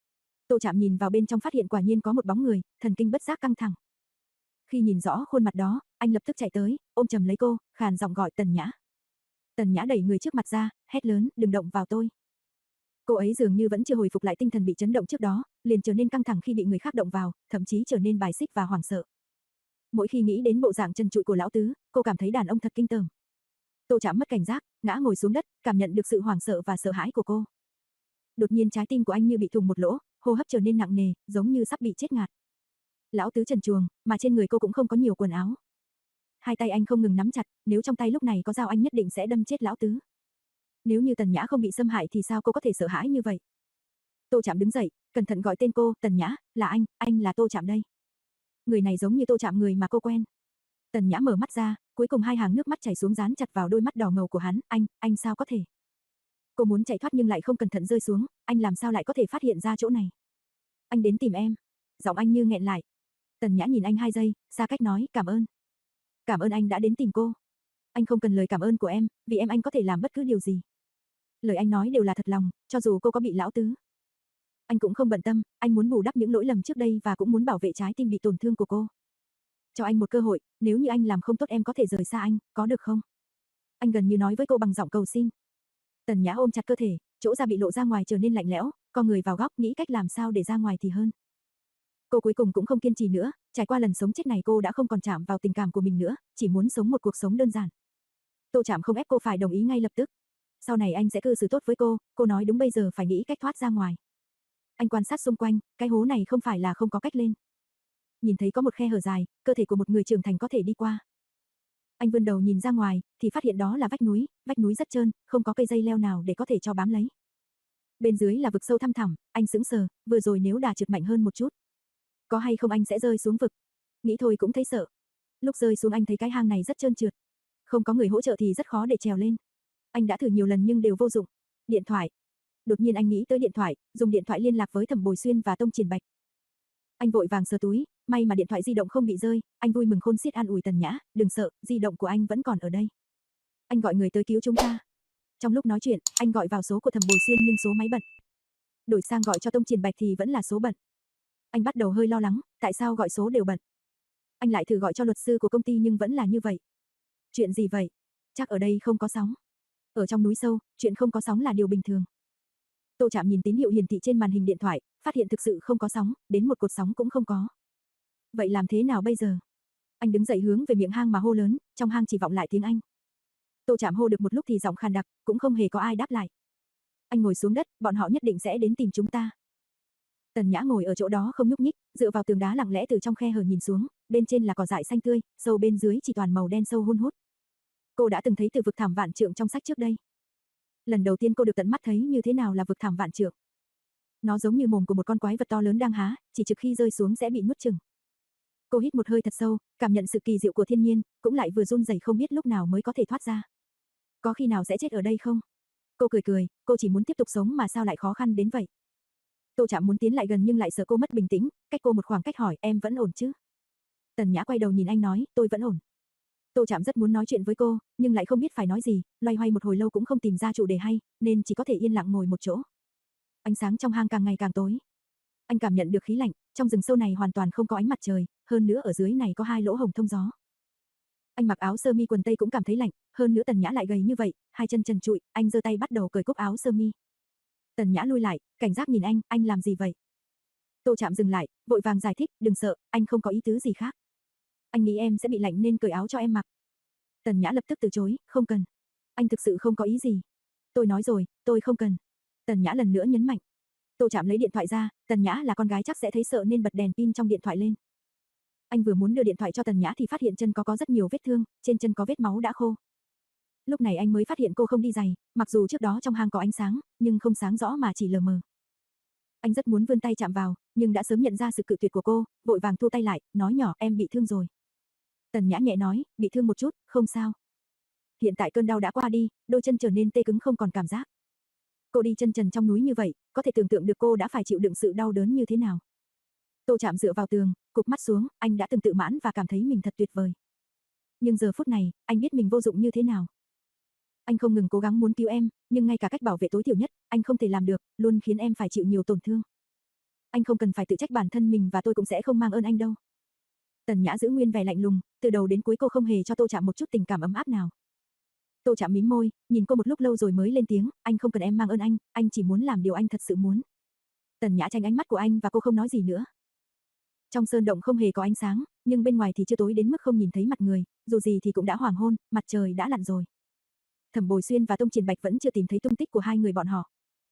Tô Trạm nhìn vào bên trong phát hiện quả nhiên có một bóng người, thần kinh bất giác căng thẳng. Khi nhìn rõ khuôn mặt đó, anh lập tức chạy tới, ôm chầm lấy cô, khàn giọng gọi Tần Nhã. Tần Nhã đẩy người trước mặt ra, hét lớn, đừng động vào tôi. Cô ấy dường như vẫn chưa hồi phục lại tinh thần bị chấn động trước đó, liền trở nên căng thẳng khi bị người khác động vào, thậm chí trở nên bài xích và hoảng sợ. Mỗi khi nghĩ đến bộ dạng trần trụi của lão tứ, cô cảm thấy đàn ông thật kinh tởm. Tô Trạm mất cảnh giác, ngã ngồi xuống đất, cảm nhận được sự hoảng sợ và sợ hãi của cô. Đột nhiên trái tim của anh như bị thủng một lỗ, hô hấp trở nên nặng nề, giống như sắp bị chết ngạt. Lão tứ trần truồng, mà trên người cô cũng không có nhiều quần áo. Hai tay anh không ngừng nắm chặt, nếu trong tay lúc này có dao anh nhất định sẽ đâm chết lão tứ. Nếu như Tần Nhã không bị xâm hại thì sao cô có thể sợ hãi như vậy? Tô Trạm đứng dậy, cẩn thận gọi tên cô, Tần Nhã, là anh, anh là Tô Trạm đây. Người này giống như Tô Trạm người mà cô quen. Tần Nhã mở mắt ra, cuối cùng hai hàng nước mắt chảy xuống dán chặt vào đôi mắt đỏ ngầu của hắn, anh, anh sao có thể? Cô muốn chạy thoát nhưng lại không cẩn thận rơi xuống, anh làm sao lại có thể phát hiện ra chỗ này? Anh đến tìm em. Giọng anh như nghẹn lại. Tần Nhã nhìn anh hai giây, xa cách nói, cảm ơn. Cảm ơn anh đã đến tìm cô. Anh không cần lời cảm ơn của em, vì em anh có thể làm bất cứ điều gì. Lời anh nói đều là thật lòng, cho dù cô có bị lão tứ. Anh cũng không bận tâm, anh muốn bù đắp những lỗi lầm trước đây và cũng muốn bảo vệ trái tim bị tổn thương của cô. Cho anh một cơ hội, nếu như anh làm không tốt em có thể rời xa anh, có được không? Anh gần như nói với cô bằng giọng cầu xin. Tần Nhã ôm chặt cơ thể, chỗ da bị lộ ra ngoài trở nên lạnh lẽo, con người vào góc nghĩ cách làm sao để ra ngoài thì hơn. Cô cuối cùng cũng không kiên trì nữa, trải qua lần sống chết này cô đã không còn chạm vào tình cảm của mình nữa, chỉ muốn sống một cuộc sống đơn giản. Tô Trạm không ép cô phải đồng ý ngay lập tức. Sau này anh sẽ cư xử tốt với cô, cô nói đúng bây giờ phải nghĩ cách thoát ra ngoài. Anh quan sát xung quanh, cái hố này không phải là không có cách lên. Nhìn thấy có một khe hở dài, cơ thể của một người trưởng thành có thể đi qua. Anh vươn đầu nhìn ra ngoài, thì phát hiện đó là vách núi, vách núi rất trơn, không có cây dây leo nào để có thể cho bám lấy. Bên dưới là vực sâu thăm thẳm, anh sững sờ, vừa rồi nếu đà trượt mạnh hơn một chút, có hay không anh sẽ rơi xuống vực. Nghĩ thôi cũng thấy sợ. Lúc rơi xuống anh thấy cái hang này rất trơn trượt. Không có người hỗ trợ thì rất khó để trèo lên. Anh đã thử nhiều lần nhưng đều vô dụng. Điện thoại. Đột nhiên anh nghĩ tới điện thoại, dùng điện thoại liên lạc với Thẩm Bồi Xuyên và Tông Triển Bạch. Anh vội vàng sờ túi, May mà điện thoại di động không bị rơi, anh vui mừng khôn xiết an ủi Tần Nhã, đừng sợ, di động của anh vẫn còn ở đây. Anh gọi người tới cứu chúng ta. Trong lúc nói chuyện, anh gọi vào số của Thẩm Bồi Xuyên nhưng số máy bận. Đổi sang gọi cho Tông Triển Bạch thì vẫn là số bận. Anh bắt đầu hơi lo lắng, tại sao gọi số đều bận. Anh lại thử gọi cho luật sư của công ty nhưng vẫn là như vậy. Chuyện gì vậy? Chắc ở đây không có sóng. Ở trong núi sâu, chuyện không có sóng là điều bình thường. Tô Trạm nhìn tín hiệu hiển thị trên màn hình điện thoại, phát hiện thực sự không có sóng, đến một cột sóng cũng không có. Vậy làm thế nào bây giờ? Anh đứng dậy hướng về miệng hang mà hô lớn, trong hang chỉ vọng lại tiếng Anh. Tô Trạm hô được một lúc thì giọng khàn đặc, cũng không hề có ai đáp lại. Anh ngồi xuống đất, bọn họ nhất định sẽ đến tìm chúng ta. Tần Nhã ngồi ở chỗ đó không nhúc nhích, dựa vào tường đá lặng lẽ từ trong khe hở nhìn xuống, bên trên là cỏ dại xanh tươi, sâu bên dưới chỉ toàn màu đen sâu hun hút. Cô đã từng thấy từ vực thảm vạn trượng trong sách trước đây. Lần đầu tiên cô được tận mắt thấy như thế nào là vực thảm vạn trượng. Nó giống như mồm của một con quái vật to lớn đang há, chỉ trực khi rơi xuống sẽ bị nuốt chửng. Cô hít một hơi thật sâu, cảm nhận sự kỳ diệu của thiên nhiên, cũng lại vừa run rẩy không biết lúc nào mới có thể thoát ra. Có khi nào sẽ chết ở đây không? Cô cười cười, cô chỉ muốn tiếp tục sống mà sao lại khó khăn đến vậy? Tô Trạm muốn tiến lại gần nhưng lại sợ cô mất bình tĩnh, cách cô một khoảng cách hỏi, em vẫn ổn chứ? Tần Nhã quay đầu nhìn anh nói, tôi vẫn ổn. Tô Trạm rất muốn nói chuyện với cô, nhưng lại không biết phải nói gì, loay hoay một hồi lâu cũng không tìm ra chủ đề hay, nên chỉ có thể yên lặng ngồi một chỗ. Ánh sáng trong hang càng ngày càng tối. Anh cảm nhận được khí lạnh, trong rừng sâu này hoàn toàn không có ánh mặt trời, hơn nữa ở dưới này có hai lỗ hổng thông gió. Anh mặc áo sơ mi quần tây cũng cảm thấy lạnh, hơn nữa Tần Nhã lại gầy như vậy, hai chân trần trụi, anh giơ tay bắt đầu cởi cúc áo sơ mi. Tần Nhã lui lại, cảnh giác nhìn anh, anh làm gì vậy? Tô Trạm dừng lại, vội vàng giải thích, đừng sợ, anh không có ý tứ gì khác. Anh nghĩ em sẽ bị lạnh nên cởi áo cho em mặc. Tần Nhã lập tức từ chối, không cần. Anh thực sự không có ý gì. Tôi nói rồi, tôi không cần. Tần Nhã lần nữa nhấn mạnh. Tô Trạm lấy điện thoại ra, Tần Nhã là con gái chắc sẽ thấy sợ nên bật đèn pin trong điện thoại lên. Anh vừa muốn đưa điện thoại cho Tần Nhã thì phát hiện chân có có rất nhiều vết thương, trên chân có vết máu đã khô. Lúc này anh mới phát hiện cô không đi giày, mặc dù trước đó trong hang có ánh sáng, nhưng không sáng rõ mà chỉ lờ mờ. Anh rất muốn vươn tay chạm vào, nhưng đã sớm nhận ra sự cự tuyệt của cô, vội vàng thu tay lại, nói nhỏ, em bị thương rồi. Tần Nhã nhẹ nói, bị thương một chút, không sao. Hiện tại cơn đau đã qua đi, đôi chân trở nên tê cứng không còn cảm giác. Cô đi chân trần trong núi như vậy, có thể tưởng tượng được cô đã phải chịu đựng sự đau đớn như thế nào. Tô Trạm dựa vào tường, cụp mắt xuống, anh đã từng tự mãn và cảm thấy mình thật tuyệt vời. Nhưng giờ phút này, anh biết mình vô dụng như thế nào. Anh không ngừng cố gắng muốn cứu em, nhưng ngay cả cách bảo vệ tối thiểu nhất, anh không thể làm được, luôn khiến em phải chịu nhiều tổn thương. Anh không cần phải tự trách bản thân mình và tôi cũng sẽ không mang ơn anh đâu. Tần Nhã giữ nguyên vẻ lạnh lùng, từ đầu đến cuối cô không hề cho Tô Trạm một chút tình cảm ấm áp nào. Tô Trạm mím môi, nhìn cô một lúc lâu rồi mới lên tiếng, anh không cần em mang ơn anh, anh chỉ muốn làm điều anh thật sự muốn. Tần Nhã tránh ánh mắt của anh và cô không nói gì nữa. Trong sơn động không hề có ánh sáng, nhưng bên ngoài thì chưa tối đến mức không nhìn thấy mặt người, dù gì thì cũng đã hoàng hôn, mặt trời đã lặn rồi. Thẩm Bồi Xuyên và Tông Triển Bạch vẫn chưa tìm thấy tung tích của hai người bọn họ.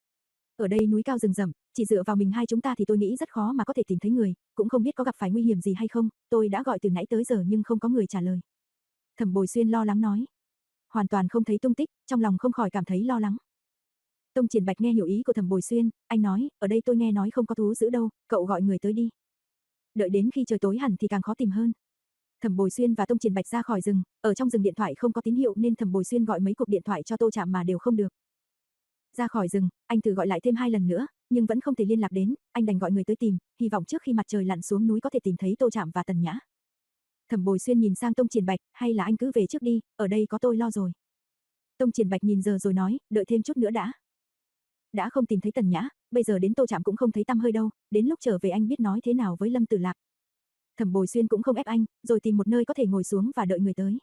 Ở đây núi cao rừng rậm, chỉ dựa vào mình hai chúng ta thì tôi nghĩ rất khó mà có thể tìm thấy người, cũng không biết có gặp phải nguy hiểm gì hay không, tôi đã gọi từ nãy tới giờ nhưng không có người trả lời. Thẩm Bồi Xuyên lo lắng nói. Hoàn toàn không thấy tung tích, trong lòng không khỏi cảm thấy lo lắng. Tông Triển Bạch nghe hiểu ý của Thẩm Bồi Xuyên, anh nói, ở đây tôi nghe nói không có thú dữ đâu, cậu gọi người tới đi. Đợi đến khi trời tối hẳn thì càng khó tìm hơn. Thẩm Bồi Xuyên và Tông Triển Bạch ra khỏi rừng, ở trong rừng điện thoại không có tín hiệu nên Thẩm Bồi Xuyên gọi mấy cuộc điện thoại cho Tô Trạm mà đều không được. Ra khỏi rừng, anh thử gọi lại thêm hai lần nữa, nhưng vẫn không thể liên lạc đến, anh đành gọi người tới tìm, hy vọng trước khi mặt trời lặn xuống núi có thể tìm thấy Tô Trạm và Tần Nhã. Thẩm Bồi Xuyên nhìn sang Tông Triển Bạch, hay là anh cứ về trước đi, ở đây có tôi lo rồi. Tông Triển Bạch nhìn giờ rồi nói, đợi thêm chút nữa đã. Đã không tìm thấy Tần Nhã, bây giờ đến Tô Trạm cũng không thấy tăm hơi đâu, đến lúc trở về anh biết nói thế nào với Lâm Tử Lạc. Thẩm Bồi Xuyên cũng không ép anh, rồi tìm một nơi có thể ngồi xuống và đợi người tới.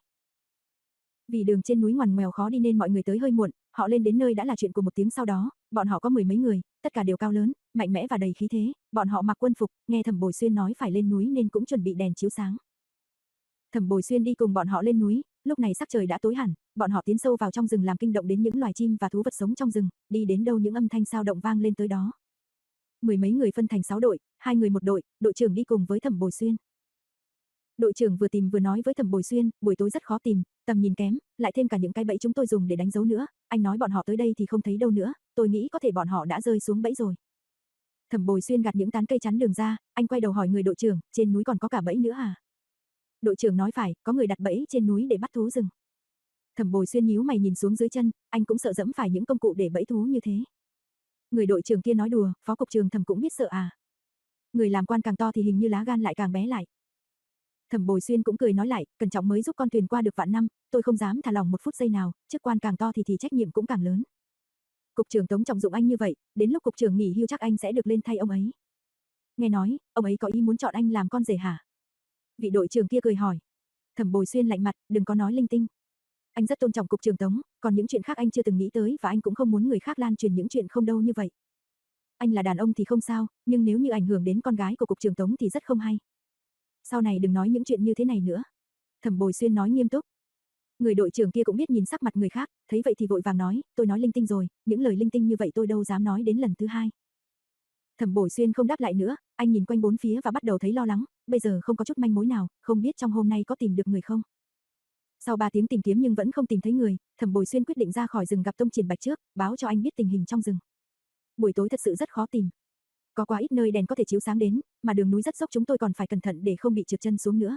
Vì đường trên núi ngoằn ngoèo khó đi nên mọi người tới hơi muộn, họ lên đến nơi đã là chuyện của một tiếng sau đó, bọn họ có mười mấy người, tất cả đều cao lớn, mạnh mẽ và đầy khí thế, bọn họ mặc quân phục, nghe Thẩm Bồi Xuyên nói phải lên núi nên cũng chuẩn bị đèn chiếu sáng. Thẩm Bồi Xuyên đi cùng bọn họ lên núi, lúc này sắc trời đã tối hẳn, bọn họ tiến sâu vào trong rừng làm kinh động đến những loài chim và thú vật sống trong rừng, đi đến đâu những âm thanh sao động vang lên tới đó. Mười mấy người phân thành sáu đội, hai người một đội, đội trưởng đi cùng với Thẩm Bồi Xuyên. Đội trưởng vừa tìm vừa nói với Thẩm Bồi Xuyên, buổi tối rất khó tìm, tầm nhìn kém, lại thêm cả những cái bẫy chúng tôi dùng để đánh dấu nữa, anh nói bọn họ tới đây thì không thấy đâu nữa, tôi nghĩ có thể bọn họ đã rơi xuống bẫy rồi. Thẩm Bồi Xuyên gạt những tán cây chắn đường ra, anh quay đầu hỏi người đội trưởng, trên núi còn có cả bẫy nữa à? Đội trưởng nói phải, có người đặt bẫy trên núi để bắt thú rừng. Thẩm Bồi Xuyên nhíu mày nhìn xuống dưới chân, anh cũng sợ dẫm phải những công cụ để bẫy thú như thế. Người đội trưởng kia nói đùa, phó cục trưởng Thẩm cũng biết sợ à? Người làm quan càng to thì hình như lá gan lại càng bé lại. Thẩm Bồi Xuyên cũng cười nói lại, cẩn trọng mới giúp con thuyền qua được vạn năm, tôi không dám thả lỏng một phút giây nào, chức quan càng to thì thì trách nhiệm cũng càng lớn. Cục trưởng Tống trọng dụng anh như vậy, đến lúc cục trưởng nghỉ hưu chắc anh sẽ được lên thay ông ấy. Nghe nói, ông ấy có ý muốn chọn anh làm con rể hả? Vị đội trưởng kia cười hỏi. Thẩm Bồi Xuyên lạnh mặt, đừng có nói linh tinh. Anh rất tôn trọng cục trưởng Tống, còn những chuyện khác anh chưa từng nghĩ tới và anh cũng không muốn người khác lan truyền những chuyện không đâu như vậy. Anh là đàn ông thì không sao, nhưng nếu như ảnh hưởng đến con gái của cục trưởng Tống thì rất không hay. Sau này đừng nói những chuyện như thế này nữa. Thẩm Bồi Xuyên nói nghiêm túc. Người đội trưởng kia cũng biết nhìn sắc mặt người khác, thấy vậy thì vội vàng nói, tôi nói linh tinh rồi, những lời linh tinh như vậy tôi đâu dám nói đến lần thứ hai. Thẩm Bồi Xuyên không đáp lại nữa, anh nhìn quanh bốn phía và bắt đầu thấy lo lắng, bây giờ không có chút manh mối nào, không biết trong hôm nay có tìm được người không. Sau ba tiếng tìm kiếm nhưng vẫn không tìm thấy người, Thẩm Bồi Xuyên quyết định ra khỏi rừng gặp Tông Triển Bạch trước, báo cho anh biết tình hình trong rừng. Buổi tối thật sự rất khó tìm. Có quá ít nơi đèn có thể chiếu sáng đến, mà đường núi rất dốc chúng tôi còn phải cẩn thận để không bị trượt chân xuống nữa.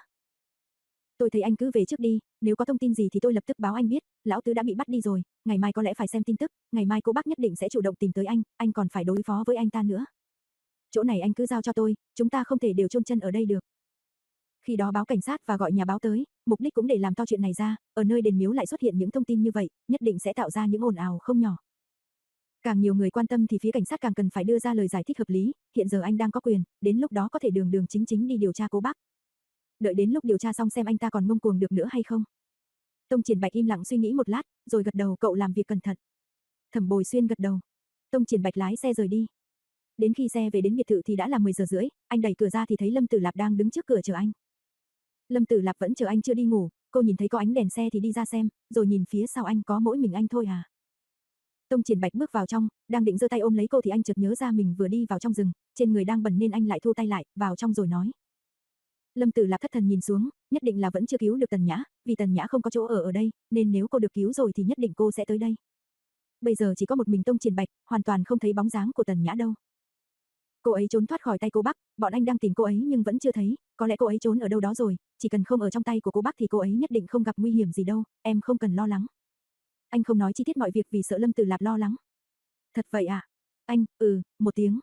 Tôi thấy anh cứ về trước đi, nếu có thông tin gì thì tôi lập tức báo anh biết, lão tứ đã bị bắt đi rồi, ngày mai có lẽ phải xem tin tức, ngày mai cô bác nhất định sẽ chủ động tìm tới anh, anh còn phải đối phó với anh ta nữa. Chỗ này anh cứ giao cho tôi, chúng ta không thể đều chôn chân ở đây được. Khi đó báo cảnh sát và gọi nhà báo tới, mục đích cũng để làm to chuyện này ra, ở nơi đền miếu lại xuất hiện những thông tin như vậy, nhất định sẽ tạo ra những ồn ào không nhỏ. Càng nhiều người quan tâm thì phía cảnh sát càng cần phải đưa ra lời giải thích hợp lý, hiện giờ anh đang có quyền, đến lúc đó có thể đường đường chính chính đi điều tra cô bác. Đợi đến lúc điều tra xong xem anh ta còn ngông cuồng được nữa hay không. Tông Triển Bạch im lặng suy nghĩ một lát, rồi gật đầu, cậu làm việc cẩn thận. Thẩm Bồi Xuyên gật đầu. Tông Triển Bạch lái xe rời đi. Đến khi xe về đến biệt thự thì đã là mười giờ rưỡi, anh đẩy cửa ra thì thấy Lâm Tử Lạp đang đứng trước cửa chờ anh. Lâm Tử Lạp vẫn chờ anh chưa đi ngủ, cô nhìn thấy có ánh đèn xe thì đi ra xem, rồi nhìn phía sau anh có mỗi mình anh thôi à. Tông Triển Bạch bước vào trong, đang định giơ tay ôm lấy cô thì anh chợt nhớ ra mình vừa đi vào trong rừng, trên người đang bẩn nên anh lại thu tay lại, vào trong rồi nói. Lâm Tử Lạp thất thần nhìn xuống, nhất định là vẫn chưa cứu được Tần Nhã, vì Tần Nhã không có chỗ ở ở đây, nên nếu cô được cứu rồi thì nhất định cô sẽ tới đây. Bây giờ chỉ có một mình Tông Triển Bạch, hoàn toàn không thấy bóng dáng của Tần Nhã đâu. Cô ấy trốn thoát khỏi tay cô Bắc, bọn anh đang tìm cô ấy nhưng vẫn chưa thấy, có lẽ cô ấy trốn ở đâu đó rồi, chỉ cần không ở trong tay của cô Bắc thì cô ấy nhất định không gặp nguy hiểm gì đâu, em không cần lo lắng. Anh không nói chi tiết mọi việc vì sợ Lâm Tử Lạp lo lắng. Thật vậy à? Anh, ừ, một tiếng.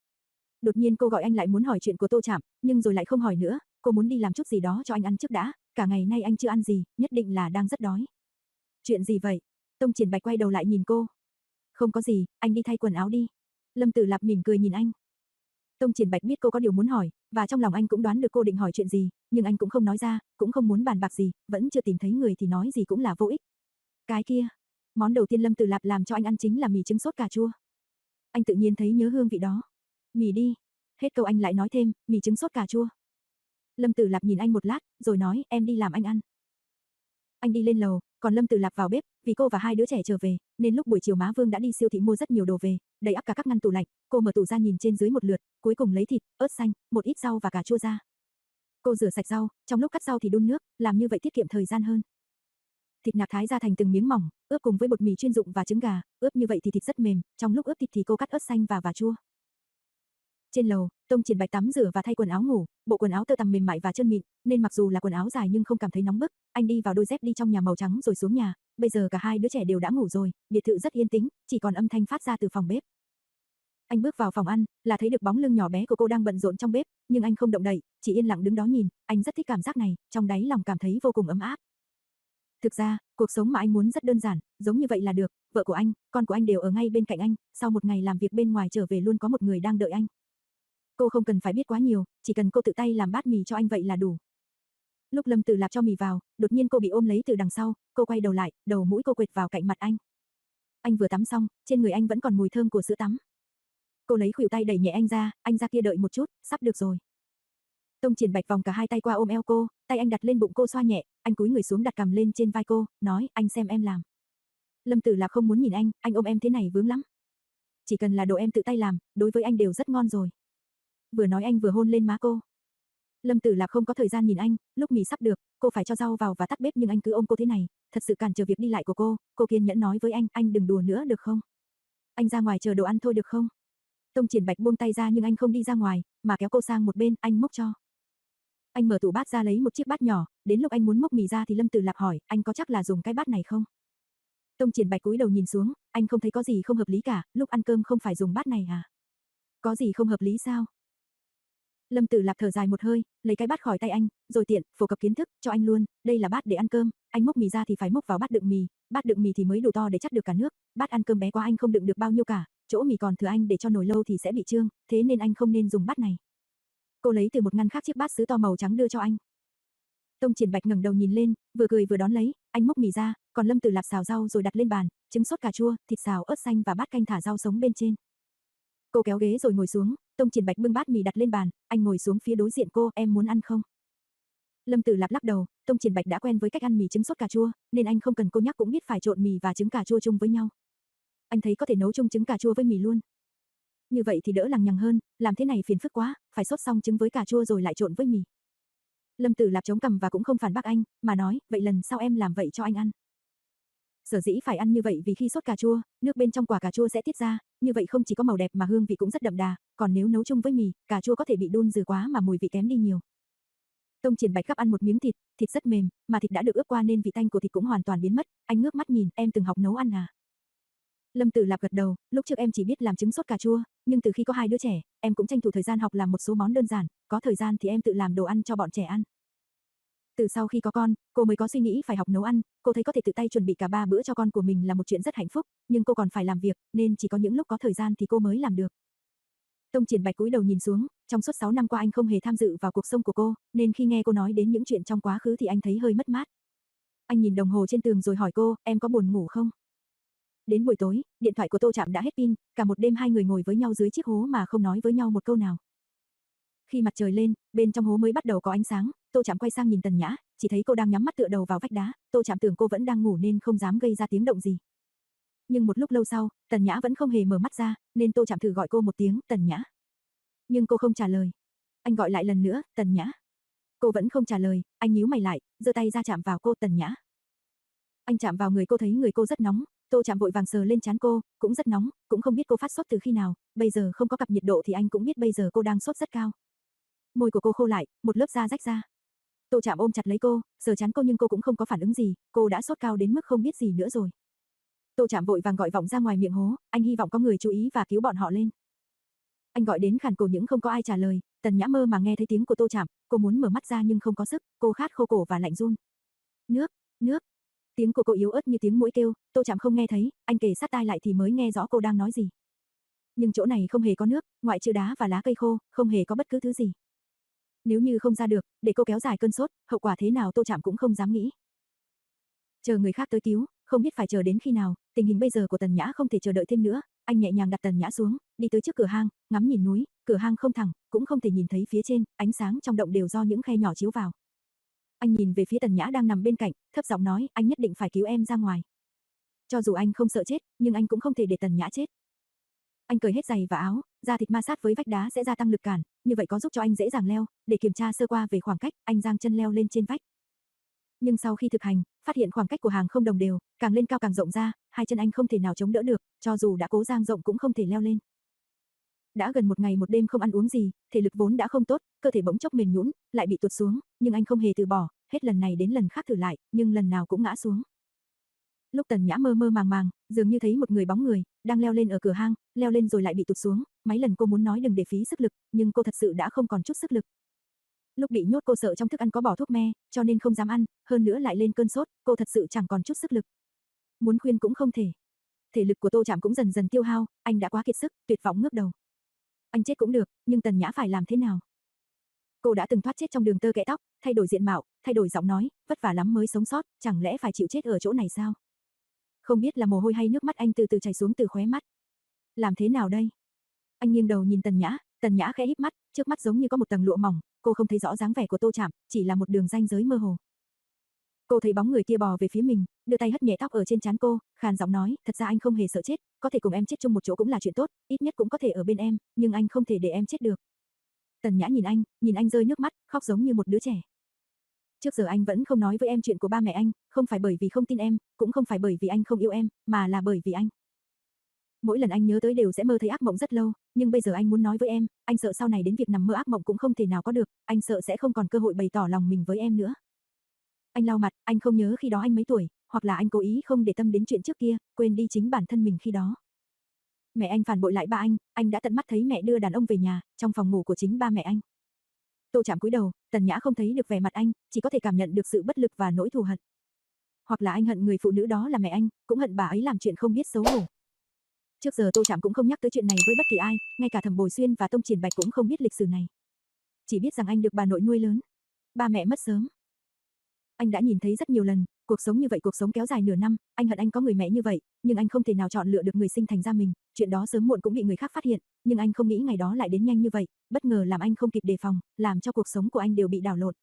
Đột nhiên cô gọi anh lại muốn hỏi chuyện của Tô Trạm, nhưng rồi lại không hỏi nữa, cô muốn đi làm chút gì đó cho anh ăn trước đã, cả ngày nay anh chưa ăn gì, nhất định là đang rất đói. Chuyện gì vậy? Tông Triển Bạch quay đầu lại nhìn cô. Không có gì, anh đi thay quần áo đi. Lâm Tử Lạp mỉm cười nhìn anh. Tông Triển Bạch biết cô có điều muốn hỏi, và trong lòng anh cũng đoán được cô định hỏi chuyện gì, nhưng anh cũng không nói ra, cũng không muốn bàn bạc gì, vẫn chưa tìm thấy người thì nói gì cũng là vô ích. Cái kia, món đầu tiên Lâm Tử Lạp làm cho anh ăn chính là mì trứng sốt cà chua. Anh tự nhiên thấy nhớ hương vị đó. Mì đi. Hết câu anh lại nói thêm, mì trứng sốt cà chua. Lâm Tử Lạp nhìn anh một lát, rồi nói, em đi làm anh ăn. Anh đi lên lầu, còn Lâm Tử Lạp vào bếp, vì cô và hai đứa trẻ trở về, nên lúc buổi chiều má Vương đã đi siêu thị mua rất nhiều đồ về, đầy ắp cả các ngăn tủ lạnh, cô mở tủ ra nhìn trên dưới một lượt, cuối cùng lấy thịt, ớt xanh, một ít rau và cà chua ra. Cô rửa sạch rau, trong lúc cắt rau thì đun nước, làm như vậy tiết kiệm thời gian hơn. Thịt nạc thái ra thành từng miếng mỏng, ướp cùng với bột mì chuyên dụng và trứng gà, ướp như vậy thì thịt rất mềm, trong lúc ướp thịt thì cô cắt ớt xanh và và chua. Trên lầu, Tông Triển Bạch tắm rửa và thay quần áo ngủ, bộ quần áo tơ tằm mềm mại và chân mịn, nên mặc dù là quần áo dài nhưng không cảm thấy nóng bức. Anh đi vào đôi dép đi trong nhà màu trắng rồi xuống nhà, bây giờ cả hai đứa trẻ đều đã ngủ rồi, biệt thự rất yên tĩnh, chỉ còn âm thanh phát ra từ phòng bếp. Anh bước vào phòng ăn, là thấy được bóng lưng nhỏ bé của cô đang bận rộn trong bếp, nhưng anh không động đậy, chỉ yên lặng đứng đó nhìn, anh rất thích cảm giác này, trong đáy lòng cảm thấy vô cùng ấm áp. Thực ra, cuộc sống mà anh muốn rất đơn giản, giống như vậy là được, vợ của anh, con của anh đều ở ngay bên cạnh anh, sau một ngày làm việc bên ngoài trở về luôn có một người đang đợi anh. Cô không cần phải biết quá nhiều, chỉ cần cô tự tay làm bát mì cho anh vậy là đủ. Lúc Lâm Tử Lạp cho mì vào, đột nhiên cô bị ôm lấy từ đằng sau, cô quay đầu lại, đầu mũi cô quệt vào cạnh mặt anh. Anh vừa tắm xong, trên người anh vẫn còn mùi thơm của sữa tắm. Cô lấy khuỷu tay đẩy nhẹ anh ra, anh ra kia đợi một chút, sắp được rồi. Tông Triển Bạch vòng cả hai tay qua ôm eo cô, tay anh đặt lên bụng cô xoa nhẹ, anh cúi người xuống đặt cằm lên trên vai cô, nói, anh xem em làm. Lâm Tử Lạp không muốn nhìn anh, anh ôm em thế này vướng lắm. Chỉ cần là đồ em tự tay làm, đối với anh đều rất ngon rồi. Vừa nói anh vừa hôn lên má cô. Lâm Tử Lạp không có thời gian nhìn anh, lúc mì sắp được, cô phải cho rau vào và tắt bếp nhưng anh cứ ôm cô thế này, thật sự cản trở việc đi lại của cô, cô kiên nhẫn nói với anh, anh đừng đùa nữa được không? Anh ra ngoài chờ đồ ăn thôi được không? Tông Triển Bạch buông tay ra nhưng anh không đi ra ngoài, mà kéo cô sang một bên, anh múc cho. Anh mở tủ bát ra lấy một chiếc bát nhỏ, đến lúc anh muốn múc mì ra thì Lâm Tử Lạp hỏi, anh có chắc là dùng cái bát này không? Tông Triển Bạch cúi đầu nhìn xuống, anh không thấy có gì không hợp lý cả, lúc ăn cơm không phải dùng bát này à? Có gì không hợp lý sao? Lâm Tử Lạp thở dài một hơi, lấy cái bát khỏi tay anh, rồi tiện, phổ cập kiến thức, cho anh luôn, đây là bát để ăn cơm, anh múc mì ra thì phải múc vào bát đựng mì, bát đựng mì thì mới đủ to để chắt được cả nước, bát ăn cơm bé quá anh không đựng được bao nhiêu cả, chỗ mì còn thừa anh để cho nồi lâu thì sẽ bị trương, thế nên anh không nên dùng bát này. Cô lấy từ một ngăn khác chiếc bát sứ to màu trắng đưa cho anh. Tông Triển Bạch ngẩng đầu nhìn lên, vừa cười vừa đón lấy, anh múc mì ra, còn Lâm Tử Lạp xào rau rồi đặt lên bàn, trứng sốt cà chua, thịt xào ớt xanh và bát canh thả rau sống bên trên. Cô kéo ghế rồi ngồi xuống, Tông Triển Bạch bưng bát mì đặt lên bàn, anh ngồi xuống phía đối diện cô, em muốn ăn không? Lâm Tử Lạp lắc đầu, Tông Triển Bạch đã quen với cách ăn mì trứng sốt cà chua, nên anh không cần cô nhắc cũng biết phải trộn mì và trứng cà chua chung với nhau. Anh thấy có thể nấu chung trứng cà chua với mì luôn. Như vậy thì đỡ lằng nhằng hơn, làm thế này phiền phức quá, phải sốt xong trứng với cà chua rồi lại trộn với mì. Lâm Tử Lạp chống cằm và cũng không phản bác anh, mà nói, vậy lần sau em làm vậy cho anh ăn. Sở dĩ phải ăn như vậy vì khi sốt cà chua, nước bên trong quả cà chua sẽ tiết ra, như vậy không chỉ có màu đẹp mà hương vị cũng rất đậm đà, còn nếu nấu chung với mì, cà chua có thể bị đun dừ quá mà mùi vị kém đi nhiều. Tông Triển Bạch gắp ăn một miếng thịt, thịt rất mềm, mà thịt đã được ướp qua nên vị tanh của thịt cũng hoàn toàn biến mất, anh ngước mắt nhìn, em từng học nấu ăn à? Lâm Tử Lạp gật đầu, lúc trước em chỉ biết làm trứng sốt cà chua, nhưng từ khi có hai đứa trẻ, em cũng tranh thủ thời gian học làm một số món đơn giản, có thời gian thì em tự làm đồ ăn cho bọn trẻ ăn. Từ sau khi có con, cô mới có suy nghĩ phải học nấu ăn, cô thấy có thể tự tay chuẩn bị cả ba bữa cho con của mình là một chuyện rất hạnh phúc, nhưng cô còn phải làm việc, nên chỉ có những lúc có thời gian thì cô mới làm được. Tông Triển Bạch cúi đầu nhìn xuống, trong suốt sáu năm qua anh không hề tham dự vào cuộc sống của cô, nên khi nghe cô nói đến những chuyện trong quá khứ thì anh thấy hơi mất mát. Anh nhìn đồng hồ trên tường rồi hỏi cô, em có buồn ngủ không? Đến buổi tối, điện thoại của Tô Trạm đã hết pin, cả một đêm hai người ngồi với nhau dưới chiếc hố mà không nói với nhau một câu nào. Khi mặt trời lên, bên trong hố mới bắt đầu có ánh sáng, Tô Trạm quay sang nhìn Tần Nhã, chỉ thấy cô đang nhắm mắt tựa đầu vào vách đá, Tô Trạm tưởng cô vẫn đang ngủ nên không dám gây ra tiếng động gì. Nhưng một lúc lâu sau, Tần Nhã vẫn không hề mở mắt ra, nên Tô Trạm thử gọi cô một tiếng, Tần Nhã. Nhưng cô không trả lời. Anh gọi lại lần nữa, Tần Nhã. Cô vẫn không trả lời, anh nhíu mày lại, giơ tay ra chạm vào cô, Tần Nhã. Anh chạm vào người cô thấy người cô rất nóng, Tô Trạm vội vàng sờ lên trán cô, cũng rất nóng, cũng không biết cô phát sốt từ khi nào, bây giờ không có cặp nhiệt độ thì anh cũng biết bây giờ cô đang sốt rất cao. Môi của cô khô lại, một lớp da rách ra. Tô Trạm ôm chặt lấy cô, sờ trán cô nhưng cô cũng không có phản ứng gì, cô đã sốt cao đến mức không biết gì nữa rồi. Tô Trạm vội vàng gọi vọng ra ngoài miệng hố, anh hy vọng có người chú ý và cứu bọn họ lên. Anh gọi đến khàn cổ nhưng không có ai trả lời, Tần Nhã mơ mà nghe thấy tiếng của Tô Trạm, cô muốn mở mắt ra nhưng không có sức, cô khát khô cổ và lạnh run. Nước, nước. Tiếng của cô yếu ớt như tiếng muỗi kêu, Tô Trạm không nghe thấy, anh kề sát tai lại thì mới nghe rõ cô đang nói gì. Nhưng chỗ này không hề có nước, ngoại trừ đá và lá cây khô, không hề có bất cứ thứ gì. Nếu như không ra được, để cô kéo dài cơn sốt, hậu quả thế nào Tô Trạm cũng không dám nghĩ. Chờ người khác tới cứu, không biết phải chờ đến khi nào, tình hình bây giờ của Tần Nhã không thể chờ đợi thêm nữa, anh nhẹ nhàng đặt Tần Nhã xuống, đi tới trước cửa hang, ngắm nhìn núi, cửa hang không thẳng, cũng không thể nhìn thấy phía trên, ánh sáng trong động đều do những khe nhỏ chiếu vào. Anh nhìn về phía Tần Nhã đang nằm bên cạnh, thấp giọng nói, anh nhất định phải cứu em ra ngoài. Cho dù anh không sợ chết, nhưng anh cũng không thể để Tần Nhã chết. Anh cởi hết giày và áo, da thịt ma sát với vách đá sẽ gia tăng lực cản, như vậy có giúp cho anh dễ dàng leo, để kiểm tra sơ qua về khoảng cách, anh giang chân leo lên trên vách. Nhưng sau khi thực hành, phát hiện khoảng cách của hàng không đồng đều, càng lên cao càng rộng ra, hai chân anh không thể nào chống đỡ được, cho dù đã cố giang rộng cũng không thể leo lên. Đã gần một ngày một đêm không ăn uống gì, thể lực vốn đã không tốt, cơ thể bỗng chốc mềm nhũn, lại bị tuột xuống, nhưng anh không hề từ bỏ, hết lần này đến lần khác thử lại, nhưng lần nào cũng ngã xuống. Lúc Tần Nhã mơ mơ màng màng, dường như thấy một người bóng người, đang leo lên ở cửa hang, leo lên rồi lại bị tụt xuống, mấy lần cô muốn nói đừng để phí sức lực, nhưng cô thật sự đã không còn chút sức lực. Lúc bị nhốt cô sợ trong thức ăn có bỏ thuốc me, cho nên không dám ăn, hơn nữa lại lên cơn sốt, cô thật sự chẳng còn chút sức lực. Muốn khuyên cũng không thể. Thể lực của Tô Trạm cũng dần dần tiêu hao, anh đã quá kiệt sức, tuyệt vọng ngước đầu. Anh chết cũng được, nhưng Tần Nhã phải làm thế nào? Cô đã từng thoát chết trong đường tơ kẽ tóc, thay đổi diện mạo, thay đổi giọng nói, vất vả lắm mới sống sót, chẳng lẽ phải chịu chết ở chỗ này sao? Không biết là mồ hôi hay nước mắt anh từ từ chảy xuống từ khóe mắt. Làm thế nào đây? Anh nghiêng đầu nhìn Tần Nhã, Tần Nhã khẽ híp mắt, trước mắt giống như có một tầng lụa mỏng, cô không thấy rõ dáng vẻ của Tô Trạm, chỉ là một đường ranh giới mơ hồ. Cô thấy bóng người kia bò về phía mình, đưa tay hất nhẹ tóc ở trên trán cô, khàn giọng nói, thật ra anh không hề sợ chết, có thể cùng em chết chung một chỗ cũng là chuyện tốt, ít nhất cũng có thể ở bên em, nhưng anh không thể để em chết được. Tần Nhã nhìn anh, nhìn anh rơi nước mắt, khóc giống như một đứa trẻ. Trước giờ anh vẫn không nói với em chuyện của ba mẹ anh, không phải bởi vì không tin em, cũng không phải bởi vì anh không yêu em, mà là bởi vì anh. Mỗi lần anh nhớ tới đều sẽ mơ thấy ác mộng rất lâu, nhưng bây giờ anh muốn nói với em, anh sợ sau này đến việc nằm mơ ác mộng cũng không thể nào có được, anh sợ sẽ không còn cơ hội bày tỏ lòng mình với em nữa. Anh lau mặt, anh không nhớ khi đó anh mấy tuổi, hoặc là anh cố ý không để tâm đến chuyện trước kia, quên đi chính bản thân mình khi đó. Mẹ anh phản bội lại ba anh, anh đã tận mắt thấy mẹ đưa đàn ông về nhà, trong phòng ngủ của chính ba mẹ anh. Tô Trạm cúi đầu, Tần Nhã không thấy được vẻ mặt anh, chỉ có thể cảm nhận được sự bất lực và nỗi thù hận. Hoặc là anh hận người phụ nữ đó là mẹ anh, cũng hận bà ấy làm chuyện không biết xấu hổ. Trước giờ Tô Trạm cũng không nhắc tới chuyện này với bất kỳ ai, ngay cả Thẩm Bồi Xuyên và Tông Triển Bạch cũng không biết lịch sử này. Chỉ biết rằng anh được bà nội nuôi lớn. Ba mẹ mất sớm. Anh đã nhìn thấy rất nhiều lần, cuộc sống như vậy, cuộc sống kéo dài nửa năm, anh hận anh có người mẹ như vậy, nhưng anh không thể nào chọn lựa được người sinh thành ra mình, chuyện đó sớm muộn cũng bị người khác phát hiện, nhưng anh không nghĩ ngày đó lại đến nhanh như vậy, bất ngờ làm anh không kịp đề phòng, làm cho cuộc sống của anh đều bị đảo lộn.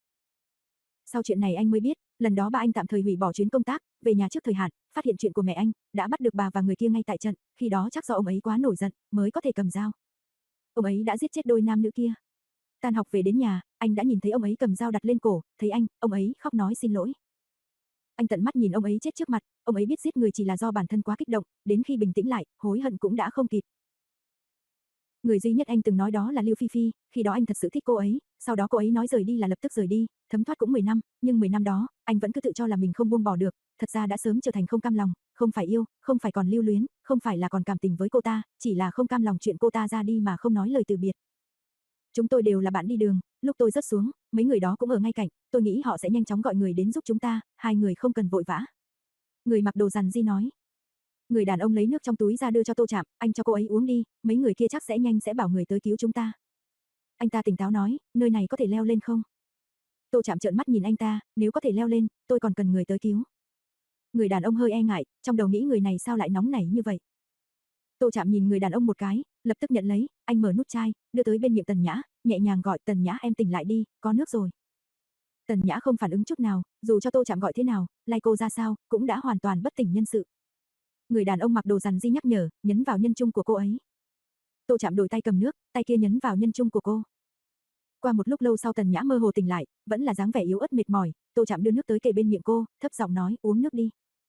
Sau chuyện này anh mới biết, lần đó ba anh tạm thời hủy bỏ chuyến công tác, về nhà trước thời hạn, phát hiện chuyện của mẹ anh, đã bắt được bà và người kia ngay tại trận, khi đó chắc do ông ấy quá nổi giận, mới có thể cầm dao. Ông ấy đã giết chết đôi nam nữ kia. Tan học về đến nhà, anh đã nhìn thấy ông ấy cầm dao đặt lên cổ, thấy anh, ông ấy khóc nói xin lỗi. Anh tận mắt nhìn ông ấy chết trước mặt, ông ấy biết giết người chỉ là do bản thân quá kích động, đến khi bình tĩnh lại, hối hận cũng đã không kịp. Người duy nhất anh từng nói đó là Lưu Phi Phi, khi đó anh thật sự thích cô ấy, sau đó cô ấy nói rời đi là lập tức rời đi, thấm thoát cũng mười năm, nhưng mười năm đó, anh vẫn cứ tự cho là mình không buông bỏ được, thật ra đã sớm trở thành không cam lòng, không phải yêu, không phải còn lưu luyến, không phải là còn cảm tình với cô ta, chỉ là không cam lòng chuyện cô ta ra đi mà không nói lời từ biệt. Chúng tôi đều là bạn đi đường, lúc tôi rớt xuống, mấy người đó cũng ở ngay cạnh, tôi nghĩ họ sẽ nhanh chóng gọi người đến giúp chúng ta, hai người không cần vội vã. Người mặc đồ rằn di nói. Người đàn ông lấy nước trong túi ra đưa cho Tô Trạm, anh cho cô ấy uống đi, mấy người kia chắc sẽ nhanh sẽ bảo người tới cứu chúng ta. Anh ta tỉnh táo nói, nơi này có thể leo lên không? Tô Trạm trợn mắt nhìn anh ta, nếu có thể leo lên, tôi còn cần người tới cứu. Người đàn ông hơi e ngại, trong đầu nghĩ người này sao lại nóng nảy như vậy. Tô Trạm nhìn người đàn ông một cái, lập tức nhận lấy, anh mở nút chai, đưa tới bên miệng Tần Nhã, nhẹ nhàng gọi Tần Nhã em tỉnh lại đi, có nước rồi. Tần Nhã không phản ứng chút nào, dù cho Tô Trạm gọi thế nào, lay cô ra sao, cũng đã hoàn toàn bất tỉnh nhân sự. Người đàn ông mặc đồ rằn di nhắc nhở, nhấn vào nhân trung của cô ấy. Tô Trạm đổi tay cầm nước, tay kia nhấn vào nhân trung của cô. Qua một lúc lâu sau Tần Nhã mơ hồ tỉnh lại, vẫn là dáng vẻ yếu ớt mệt mỏi, Tô Trạm đưa nước tới kề bên miệng cô, thấp giọng nói, uống nước đi.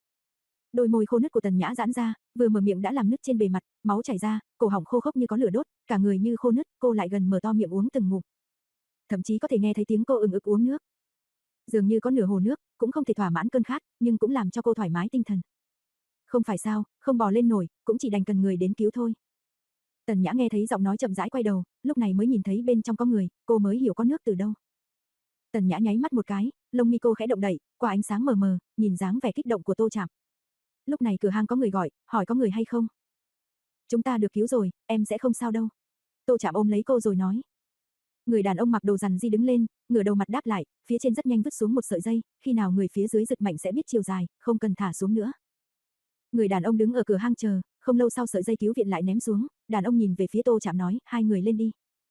Đôi môi khô nứt của Tần Nhã giãn ra, vừa mở miệng đã làm nứt trên bề mặt, máu chảy ra, cổ họng khô khốc như có lửa đốt, cả người như khô nứt, cô lại gần mở to miệng uống từng ngụm. Thậm chí có thể nghe thấy tiếng cô ừng ực uống nước. Dường như có nửa hồ nước, cũng không thể thỏa mãn cơn khát, nhưng cũng làm cho cô thoải mái tinh thần. Không phải sao, không bò lên nổi, cũng chỉ đành cần người đến cứu thôi. Tần Nhã nghe thấy giọng nói chậm rãi quay đầu, lúc này mới nhìn thấy bên trong có người, cô mới hiểu có nước từ đâu. Tần Nhã nháy mắt một cái, lông mi cô khẽ động đậy, qua ánh sáng mờ mờ, nhìn dáng vẻ kích động của Tô Trạm. Lúc này cửa hang có người gọi, hỏi có người hay không. Chúng ta được cứu rồi, em sẽ không sao đâu. Tô Trạm ôm lấy cô rồi nói. Người đàn ông mặc đồ rằn di đứng lên, ngửa đầu mặt đáp lại, phía trên rất nhanh vứt xuống một sợi dây, khi nào người phía dưới giật mạnh sẽ biết chiều dài, không cần thả xuống nữa. Người đàn ông đứng ở cửa hang chờ, không lâu sau sợi dây cứu viện lại ném xuống, đàn ông nhìn về phía Tô Trạm nói, hai người lên đi.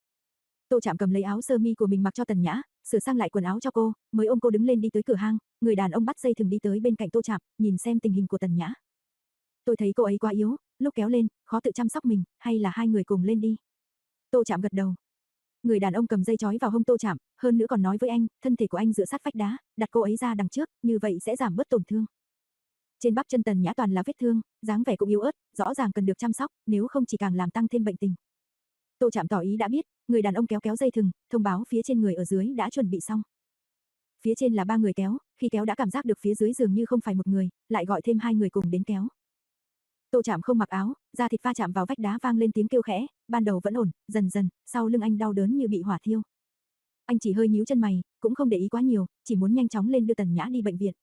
Tô Trạm cầm lấy áo sơ mi của mình mặc cho Tần Nhã, sửa sang lại quần áo cho cô, mới ôm cô đứng lên đi tới cửa hang, người đàn ông bắt dây thừng đi tới bên cạnh Tô Trạm, nhìn xem tình hình của Tần Nhã. Tôi thấy cô ấy quá yếu, lúc kéo lên, khó tự chăm sóc mình, hay là hai người cùng lên đi. Tô Trạm gật đầu. Người đàn ông cầm dây trói vào hông Tô Trạm, hơn nữa còn nói với anh, thân thể của anh dựa sát vách đá, đặt cô ấy ra đằng trước, như vậy sẽ giảm bớt tổn thương. Trên bắp chân Tần Nhã toàn là vết thương, dáng vẻ cũng yếu ớt, rõ ràng cần được chăm sóc, nếu không chỉ càng làm tăng thêm bệnh tình. Tô Trạm tỏ ý đã biết, người đàn ông kéo kéo dây thừng, thông báo phía trên người ở dưới đã chuẩn bị xong. Phía trên là ba người kéo, khi kéo đã cảm giác được phía dưới dường như không phải một người, lại gọi thêm hai người cùng đến kéo. Tô Trạm không mặc áo, da thịt va chạm vào vách đá vang lên tiếng kêu khẽ, ban đầu vẫn ổn, dần dần, sau lưng anh đau đớn như bị hỏa thiêu. Anh chỉ hơi nhíu chân mày, cũng không để ý quá nhiều, chỉ muốn nhanh chóng lên đưa Tần Nhã đi bệnh viện.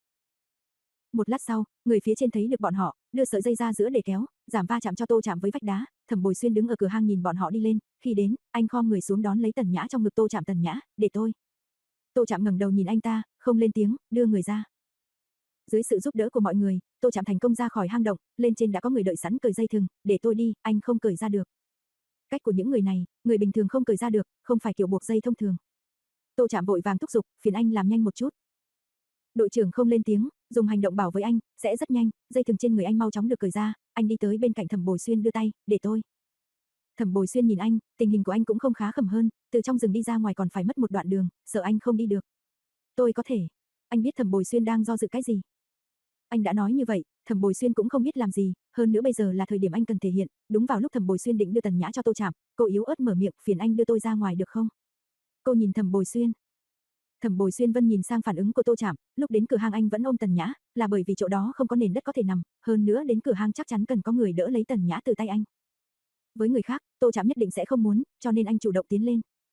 Một lát sau, người phía trên thấy được bọn họ, đưa sợi dây ra giữa để kéo, giảm va chạm cho Tô Trạm với vách đá. Thẩm Bồi Xuyên đứng ở cửa hang nhìn bọn họ đi lên, khi đến, anh khom người xuống đón lấy Tần Nhã trong ngực Tô Trạm. Tần Nhã, để tôi. Tô Trạm ngẩng đầu nhìn anh ta, không lên tiếng, đưa người ra. Dưới sự giúp đỡ của mọi người, Tô Trạm thành công ra khỏi hang động, lên trên đã có người đợi sẵn cởi dây thừng, để tôi đi, anh không cởi ra được. Cách của những người này, người bình thường không cởi ra được, không phải kiểu buộc dây thông thường. Tô Trạm vội vàng thúc giục, phiền anh làm nhanh một chút. Đội trưởng không lên tiếng, dùng hành động bảo với anh, sẽ rất nhanh, dây thừng trên người anh mau chóng được cởi ra, anh đi tới bên cạnh Thẩm Bồi Xuyên đưa tay, để tôi. Thẩm Bồi Xuyên nhìn anh, tình hình của anh cũng không khá khẩm hơn, từ trong rừng đi ra ngoài còn phải mất một đoạn đường, sợ anh không đi được. Tôi có thể. Anh biết Thẩm Bồi Xuyên đang do dự cái gì. Anh đã nói như vậy, Thẩm Bồi Xuyên cũng không biết làm gì, hơn nữa bây giờ là thời điểm anh cần thể hiện, đúng vào lúc Thẩm Bồi Xuyên định đưa Tần Nhã cho Tô Trạm, cô yếu ớt mở miệng, phiền anh đưa tôi ra ngoài được không? Cô nhìn Thẩm Bồi Xuyên. Thẩm Bồi Xuyên Vân nhìn sang phản ứng của Tô Trạm, lúc đến cửa hang anh vẫn ôm Tần Nhã, là bởi vì chỗ đó không có nền đất có thể nằm, hơn nữa đến cửa hang chắc chắn cần có người đỡ lấy Tần Nhã từ tay anh. Với người khác, Tô Trạm nhất định sẽ không muốn, cho nên anh chủ động tiến lên.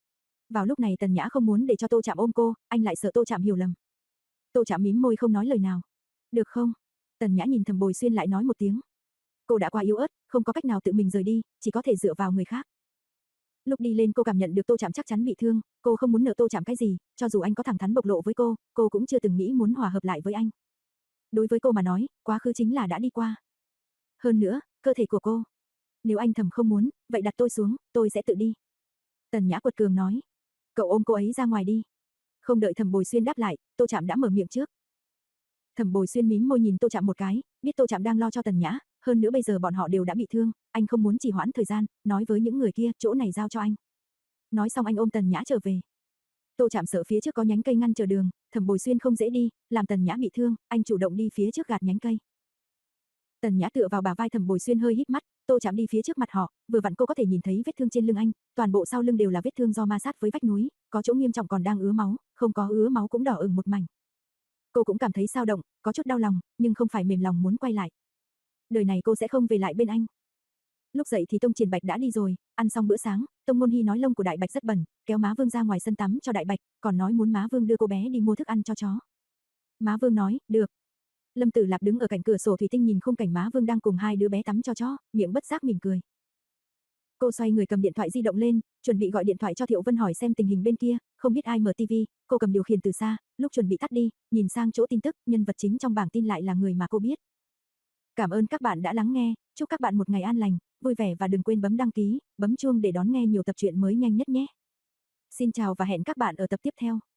Vào lúc này Tần Nhã không muốn để cho Tô Trạm ôm cô, anh lại sợ Tô Trạm hiểu lầm. Tô Trạm mím môi không nói lời nào. Được không? Tần Nhã nhìn Thẩm Bồi Xuyên lại nói một tiếng. Cô đã quá yếu ớt, không có cách nào tự mình rời đi, chỉ có thể dựa vào người khác. Lúc đi lên cô cảm nhận được Tô Trạm chắc chắn bị thương, cô không muốn nợ Tô Trạm cái gì, cho dù anh có thẳng thắn bộc lộ với cô, cô cũng chưa từng nghĩ muốn hòa hợp lại với anh. Đối với cô mà nói, quá khứ chính là đã đi qua. Hơn nữa, cơ thể của cô. Nếu anh Thẩm không muốn, vậy đặt tôi xuống, tôi sẽ tự đi. Tần Nhã quật cường nói. Cậu ôm cô ấy ra ngoài đi. Không đợi Thẩm Bồi Xuyên đáp lại, Tô Trạm đã mở miệng trước. Thẩm Bồi Xuyên mím môi nhìn Tô Trạm một cái, biết Tô Trạm đang lo cho Tần Nhã, hơn nữa bây giờ bọn họ đều đã bị thương, anh không muốn trì hoãn thời gian, nói với những người kia, chỗ này giao cho anh. Nói xong anh ôm Tần Nhã trở về. Tô Trạm sợ phía trước có nhánh cây ngăn trở đường, Thẩm Bồi Xuyên không dễ đi, làm Tần Nhã bị thương, anh chủ động đi phía trước gạt nhánh cây. Tần Nhã tựa vào bả vai Thẩm Bồi Xuyên hơi híp mắt, Tô Trạm đi phía trước mặt họ, vừa vặn cô có thể nhìn thấy vết thương trên lưng anh, toàn bộ sau lưng đều là vết thương do ma sát với vách núi, có chỗ nghiêm trọng còn đang ứa máu, không có ứa máu cũng đỏ ửng một mảnh. Cô cũng cảm thấy dao động, có chút đau lòng, nhưng không phải mềm lòng muốn quay lại. Đời này cô sẽ không về lại bên anh. Lúc dậy thì Tông Triển Bạch đã đi rồi, ăn xong bữa sáng, Tông Ngôn Hi nói lông của Đại Bạch rất bẩn, kéo Má Vương ra ngoài sân tắm cho Đại Bạch, còn nói muốn Má Vương đưa cô bé đi mua thức ăn cho chó. Má Vương nói, được. Lâm Tử Lạp đứng ở cạnh cửa sổ thủy tinh nhìn khung cảnh Má Vương đang cùng hai đứa bé tắm cho chó, miệng bất giác mỉm cười. Cô xoay người cầm điện thoại di động lên, chuẩn bị gọi điện thoại cho Thiệu Vân hỏi xem tình hình bên kia, không biết ai mở tivi, cô cầm điều khiển từ xa, lúc chuẩn bị tắt đi, nhìn sang chỗ tin tức, nhân vật chính trong bảng tin lại là người mà cô biết. Cảm ơn các bạn đã lắng nghe, chúc các bạn một ngày an lành, vui vẻ và đừng quên bấm đăng ký, bấm chuông để đón nghe nhiều tập truyện mới nhanh nhất nhé. Xin chào và hẹn các bạn ở tập tiếp theo.